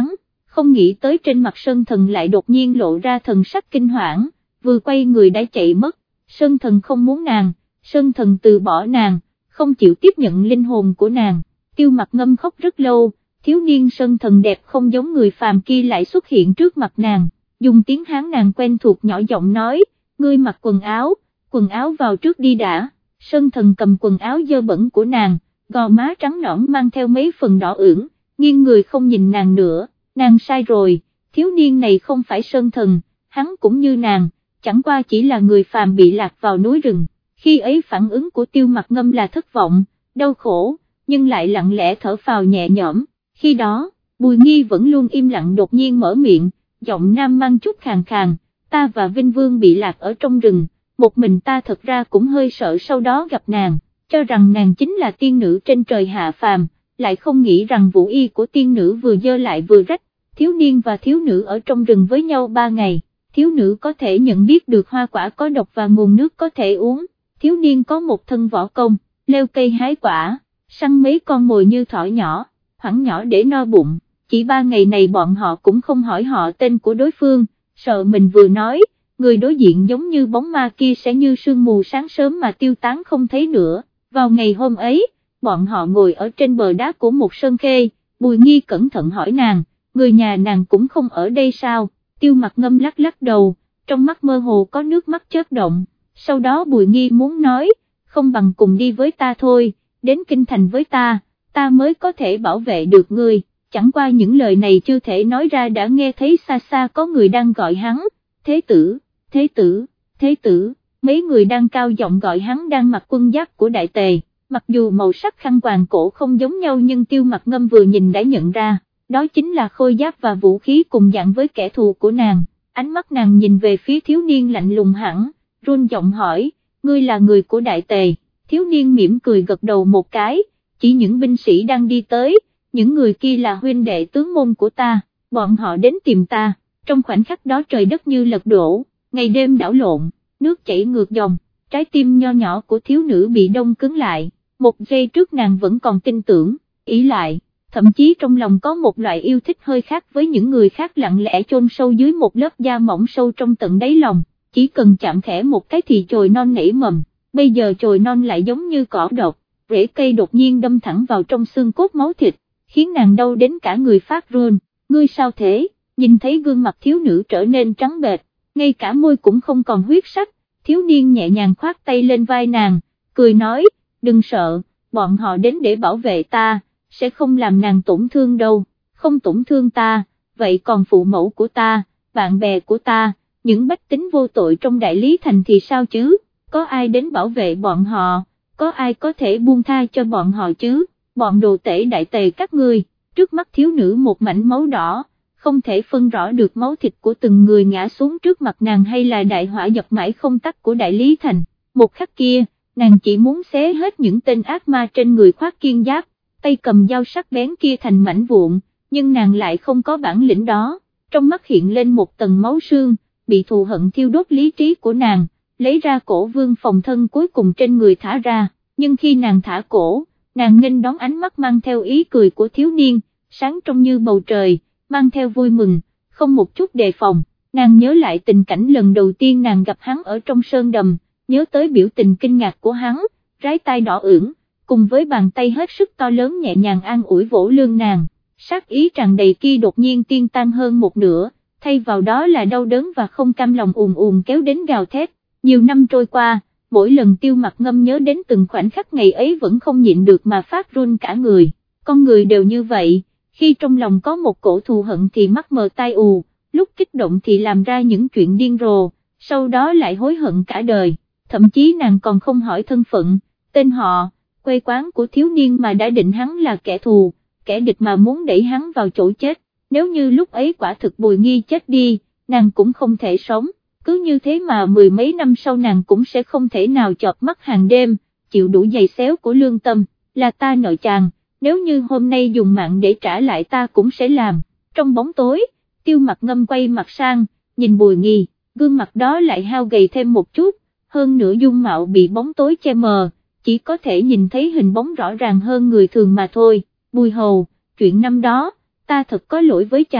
không nghĩ tới trên mặt Sơn Thần lại đột nhiên lộ ra thần sắc kinh hoảng, vừa quay người đã chạy mất. Sơn Thần không muốn nàng, Sơn Thần từ bỏ nàng, không chịu tiếp nhận linh hồn của nàng. Tiêu Mặc Ngâm khóc rất lâu, thiếu niên Sơn Thần đẹp không giống người phàm kia lại xuất hiện trước mặt nàng, dùng tiếng Hán nàng quen thuộc nhỏ giọng nói, ngươi mặc quần áo vào trước đi đã. Sơn Thần cầm quần áo dơ bẩn của nàng, gò má trắng nõn mang theo mấy phần đỏ ửng, nghiêng người không nhìn nàng nữa. Nàng sai rồi, thiếu niên này không phải Sơn Thần, hắn cũng như nàng, chẳng qua chỉ là người phàm bị lạc vào núi rừng. Khi ấy phản ứng của Tiêu Mặc Ngâm là thất vọng, đau khổ, nhưng lại lặng lẽ thở phào nhẹ nhõm. Khi đó, Bùi Nghi vẫn luôn im lặng đột nhiên mở miệng, giọng nam mang chút khàn khàn, ta và Vinh Vương bị lạc ở trong rừng, một mình ta thật ra cũng hơi sợ sau đó gặp nàng, cho rằng nàng chính là tiên nữ trên trời hạ phàm, lại không nghĩ rằng vũ y của tiên nữ vừa dơ lại vừa rách. Thiếu niên và thiếu nữ ở trong rừng với nhau 3 ngày, thiếu nữ có thể nhận biết được hoa quả có độc và nguồn nước có thể uống, thiếu niên có một thân võ công, leo cây hái quả, săn mấy con mồi như thỏ nhỏ, hoảng nhỏ để no bụng. Chỉ 3 ngày này bọn họ cũng không hỏi họ tên của đối phương, sợ mình vừa nói, người đối diện giống như bóng ma kia sẽ như sương mù sáng sớm mà tiêu tán không thấy nữa. Vào ngày hôm ấy, bọn họ ngồi ở trên bờ đá của một sơn khê, Bùi Nghi cẩn thận hỏi nàng, người nhà nàng cũng không ở đây sao? Tiêu Mặc Ngâm lắc lắc đầu, trong mắt mơ hồ có nước mắt chớp động. Sau đó Bùi Nghi muốn nói, không bằng cùng đi với ta thôi, đến kinh thành với ta mới có thể bảo vệ được ngươi. Chẳng qua những lời này chưa thể nói ra đã nghe thấy xa xa có người đang gọi hắn, thế tử, thế tử, thế tử. Mấy người đang cao giọng gọi hắn đang mặc quân giáp của đại tề, mặc dù màu sắc khăn quàng cổ không giống nhau nhưng Tiêu Mặc Ngâm vừa nhìn đã nhận ra, đó chính là khôi giáp và vũ khí cùng dạng với kẻ thù của nàng. Ánh mắt nàng nhìn về phía thiếu niên lạnh lùng hẳn, run giọng hỏi, ngươi là người của đại tề? Thiếu niên mỉm cười gật đầu một cái, chỉ những binh sĩ đang đi tới, những người kia là huynh đệ tướng môn của ta, bọn họ đến tìm ta. Trong khoảnh khắc đó trời đất như lật đổ, ngày đêm đảo lộn, nước chảy ngược dòng, trái tim nho nhỏ của thiếu nữ bị đông cứng lại. Một giây trước nàng vẫn còn tin tưởng, ỷ lại, thậm chí trong lòng có một loại yêu thích hơi khác với những người khác lặng lẽ chôn sâu dưới một lớp da mỏng sâu trong tận đáy lòng, chỉ cần chạm khẽ một cái thì chồi non nảy mầm. Bây giờ chồi non lại giống như cỏ độc, rễ cây đột nhiên đâm thẳng vào trong xương cốt máu thịt, khiến nàng đau đến cả người phát run. Ngươi sao thế? Nhìn thấy gương mặt thiếu nữ trở nên trắng bệch, ngay cả môi cũng không còn huyết sắc, thiếu niên nhẹ nhàng khoác tay lên vai nàng, cười nói, đừng sợ, bọn họ đến để bảo vệ ta, sẽ không làm nàng tổn thương đâu. Không tổn thương ta, vậy còn phụ mẫu của ta, bạn bè của ta, những bách tính vô tội trong Đại Lý Thành thì sao chứ? Có ai đến bảo vệ bọn họ, có ai có thể buông tha cho bọn họ chứ? Bọn đồ tể đại tề các ngươi. Trước mắt thiếu nữ một mảnh máu đỏ, không thể phân rõ được máu thịt của từng người ngã xuống trước mặt nàng hay là đại hỏa dập mãi không tắt của Đại Lý Thành. Một khắc kia, nàng chỉ muốn xé hết những tên ác ma trên người khoác kiên giáp, tay cầm dao sắc bén kia thành mảnh vụn, nhưng nàng lại không có bản lĩnh đó. Trong mắt hiện lên một tầng máu sương, bị thù hận thiêu đốt lý trí của nàng, lấy ra cổ vương phòng thân cuối cùng trên người thả ra, nhưng khi nàng thả cổ, nàng nghênh đón ánh mắt mang theo ý cười của thiếu niên, sáng trong như bầu trời, mang theo vui mừng, không một chút đề phòng. Nàng nhớ lại tình cảnh lần đầu tiên nàng gặp hắn ở trong sơn đầm, nhớ tới biểu tình kinh ngạc của hắn, rái tai đỏ ửng, cùng với bàn tay hết sức to lớn nhẹ nhàng an ủi vỗ lưng nàng, sát ý tràn đầy kia đột nhiên tiêu tan hơn một nửa, thay vào đó là đau đớn và không cam lòng ùn ùn kéo đến gào thét. Nhiều năm trôi qua, mỗi lần Tiêu Mặc Ngâm nhớ đến từng khoảnh khắc ngày ấy vẫn không nhịn được mà phát run cả người. Con người đều như vậy, khi trong lòng có một cổ thù hận thì mắt mờ tai ù, lúc kích động thì làm ra những chuyện điên rồ, sau đó lại hối hận cả đời. Thậm chí nàng còn không hỏi thân phận, tên họ, quê quán của thiếu niên mà đã định hắn là kẻ thù, kẻ địch mà muốn đẩy hắn vào chỗ chết. Nếu như lúc ấy quả thực Bùi Nghi chết đi, nàng cũng không thể sống. Cứ như thế mà mười mấy năm sau nàng cũng sẽ không thể nào chợp mắt hàng đêm, chịu đủ giày xéo của lương tâm, là ta nợ chàng, nếu như hôm nay dùng mạng để trả lại ta cũng sẽ làm. Trong bóng tối, Tiêu Mặc Ngâm quay mặt sang, nhìn Bùi Nghi, gương mặt đó lại hao gầy thêm một chút, hơn nữa dung mạo bị bóng tối che mờ, chỉ có thể nhìn thấy hình bóng rõ ràng hơn người thường mà thôi. Bùi Hầu, chuyện năm đó, ta thật có lỗi với chàng.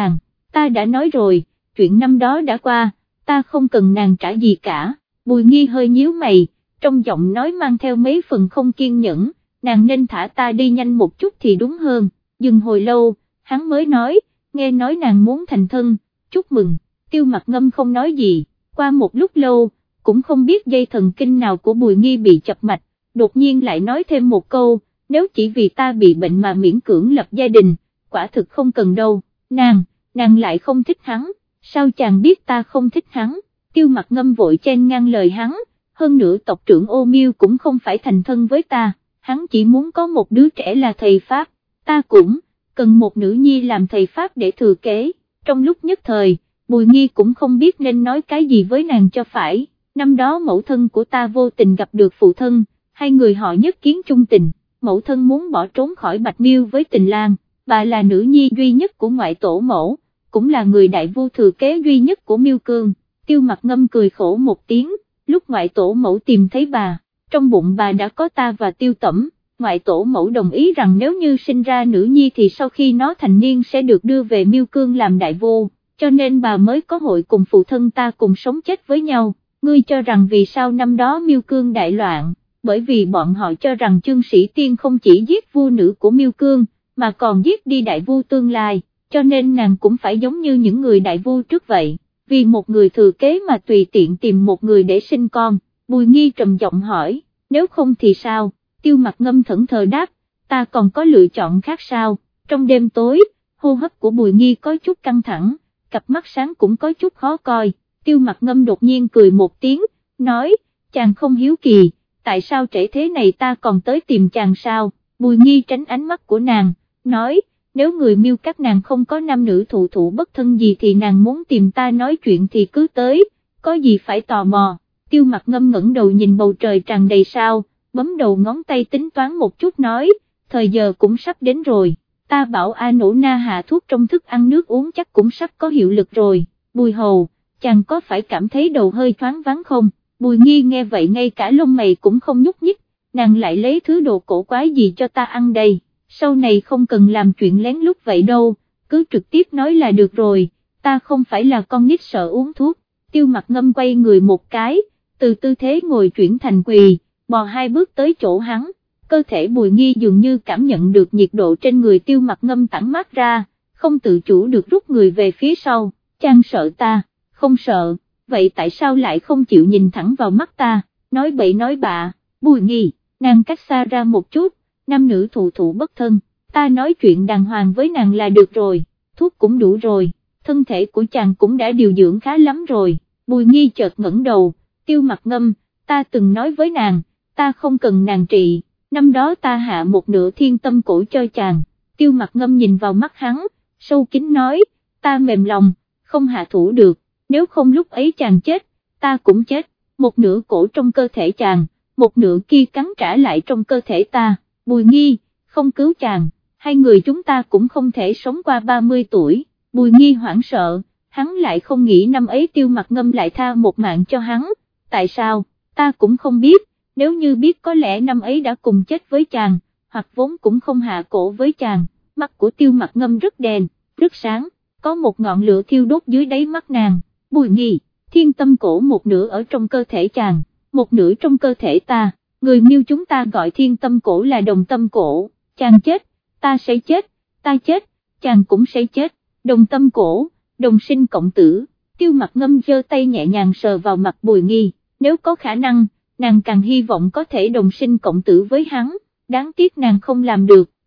ta đã nói rồi, chuyện năm đó đã qua, ta không cần nàng trả gì cả. Bùi Nghi hơi nhíu mày, trong giọng nói mang theo mấy phần không kiên nhẫn, nàng nên thả ta đi nhanh một chút thì đúng hơn. Dừng hồi lâu, hắn mới nói, nghe nói nàng muốn thành thân, chúc mừng. Tiêu Mặc Ngâm không nói gì, qua một lúc lâu, cũng không biết dây thần kinh nào của Bùi Nghi bị chập mạch, đột nhiên lại nói thêm một câu, nếu chỉ vì ta bị bệnh mà miễn cưỡng lập gia đình, quả thực không cần đâu. Nàng lại không thích hắn, sao chàng biết ta không thích hắn? Tiêu Mặc Ngâm vội chen ngang lời hắn, hơn nữa tộc trưởng Ô Miêu cũng không phải thành thân với ta, hắn chỉ muốn có một đứa trẻ là thầy Pháp, ta cũng cần một nữ nhi làm thầy Pháp để thừa kế. Trong lúc nhất thời, Bùi Nghi cũng không biết nên nói cái gì với nàng cho phải. Năm đó mẫu thân của ta vô tình gặp được phụ thân, hai người họ nhất kiến chung tình, mẫu thân muốn bỏ trốn khỏi Bạch Miêu với Tình Lang, bà là nữ nhi duy nhất của ngoại tổ mẫu, cũng là người đại vua thừa kế duy nhất của Miêu Cương. Tiêu Mặc Ngâm cười khổ một tiếng, lúc ngoại tổ mẫu tìm thấy bà, trong bụng bà đã có ta và Tiêu Tẩm, ngoại tổ mẫu đồng ý rằng nếu như sinh ra nữ nhi thì sau khi nó thành niên sẽ được đưa về Miêu Cương làm đại vua, cho nên bà mới có hội cùng phụ thân ta cùng sống chết với nhau. Ngươi cho rằng vì sao năm đó Miêu Cương đại loạn, bởi vì bọn họ cho rằng Chương Sĩ Tiên không chỉ giết vua nữ của Miêu Cương, mà còn giết đi đại vua tương lai, cho nên nàng cũng phải giống như những người đại vua trước vậy, vì một người thừa kế mà tùy tiện tìm một người để sinh con. Bùi Nghi trầm giọng hỏi, nếu không thì sao? Tiêu Mặc Ngâm thẫn thờ đáp, ta còn có lựa chọn khác sao? Trong đêm tối, hô hấp của Bùi Nghi có chút căng thẳng, cặp mắt sáng cũng có chút khó coi. Tiêu Mặc Ngâm đột nhiên cười một tiếng, nói, chàng không hiếu kỳ, tại sao trễ thế này ta còn tới tìm chàng sao? Bùi Nghi tránh ánh mắt của nàng, nói, nếu người Miêu các nàng không có nam nữ thụ thụ bất thân gì thì nàng muốn tìm ta nói chuyện thì cứ tới, có gì phải tò mò. Tiêu Mặc Ngâm ngẩng đầu nhìn bầu trời tràn đầy sao, bấm đầu ngón tay tính toán một chút nói, thời giờ cũng sắp đến rồi, ta bảo A Nổ Na hạ thuốc trong thức ăn nước uống chắc cũng sắp có hiệu lực rồi. Bùi Hầu, chàng có phải cảm thấy đầu hơi thoáng váng không? Bùi Nghi nghe vậy ngay cả lông mày cũng không nhúc nhích, nàng lại lấy thứ đồ cổ quái gì cho ta ăn đây, sau này không cần làm chuyện lén lút vậy đâu, cứ trực tiếp nói là được rồi, ta không phải là con nít sợ uống thuốc. Tiêu Mặc Ngâm quay người một cái, từ tư thế ngồi chuyển thành quỳ, bò hai bước tới chỗ hắn, cơ thể Bùi Nghi dường như cảm nhận được nhiệt độ trên người Tiêu Mặc Ngâm tản mát ra, không tự chủ được rút người về phía sau. Chàng sợ ta? Không sợ, vậy tại sao lại không chịu nhìn thẳng vào mắt ta? Nói bậy nói bạ. Bùi Nghi, nàng cách xa ra một chút, nam nữ thụ thụ bất thân, ta nói chuyện đàng hoàng với nàng là được rồi, thuốc cũng đủ rồi, thân thể của chàng cũng đã điều dưỡng khá lắm rồi. Bùi Nghi chợt ngẩng đầu, Tiêu Mặc Ngâm, ta từng nói với nàng, ta không cần nàng trị, năm đó ta hạ một nửa thiên tâm cổ cho chàng. Tiêu Mặc Ngâm nhìn vào mắt hắn, sâu kín nói, ta mềm lòng, không hạ thủ được, nếu không lúc ấy chàng chết, ta cũng chết, một nửa cổ trong cơ thể chàng, một nửa kia cắn trả lại trong cơ thể ta. Bùi Nghi, không cứu chàng, hai người chúng ta cũng không thể sống qua 30 tuổi, Bùi Nghi hoảng sợ, hắn lại không nghĩ năm ấy Tiêu Mặc Ngâm lại tha một mạng cho hắn, tại sao, ta cũng không biết, nếu như biết có lẽ năm ấy đã cùng chết với chàng, hoặc vốn cũng không hạ cổ với chàng. Mắt của Tiêu Mặc Ngâm rất đèn, rất sáng, có một ngọn lửa thiêu đốt dưới đáy mắt nàng. Bùi Nghi, thiên tâm cổ một nửa ở trong cơ thể chàng, một nửa trong cơ thể ta, người Miêu chúng ta gọi thiên tâm cổ là đồng tâm cổ, chàng chết, ta sẽ chết, ta chết, chàng cũng sẽ chết, đồng tâm cổ, đồng sinh cộng tử. Tiêu Mặc Ngâm giơ tay nhẹ nhàng sờ vào mặt Bùi Nghi, nếu có khả năng, nàng càng hy vọng có thể đồng sinh cộng tử với hắn, đáng tiếc nàng không làm được.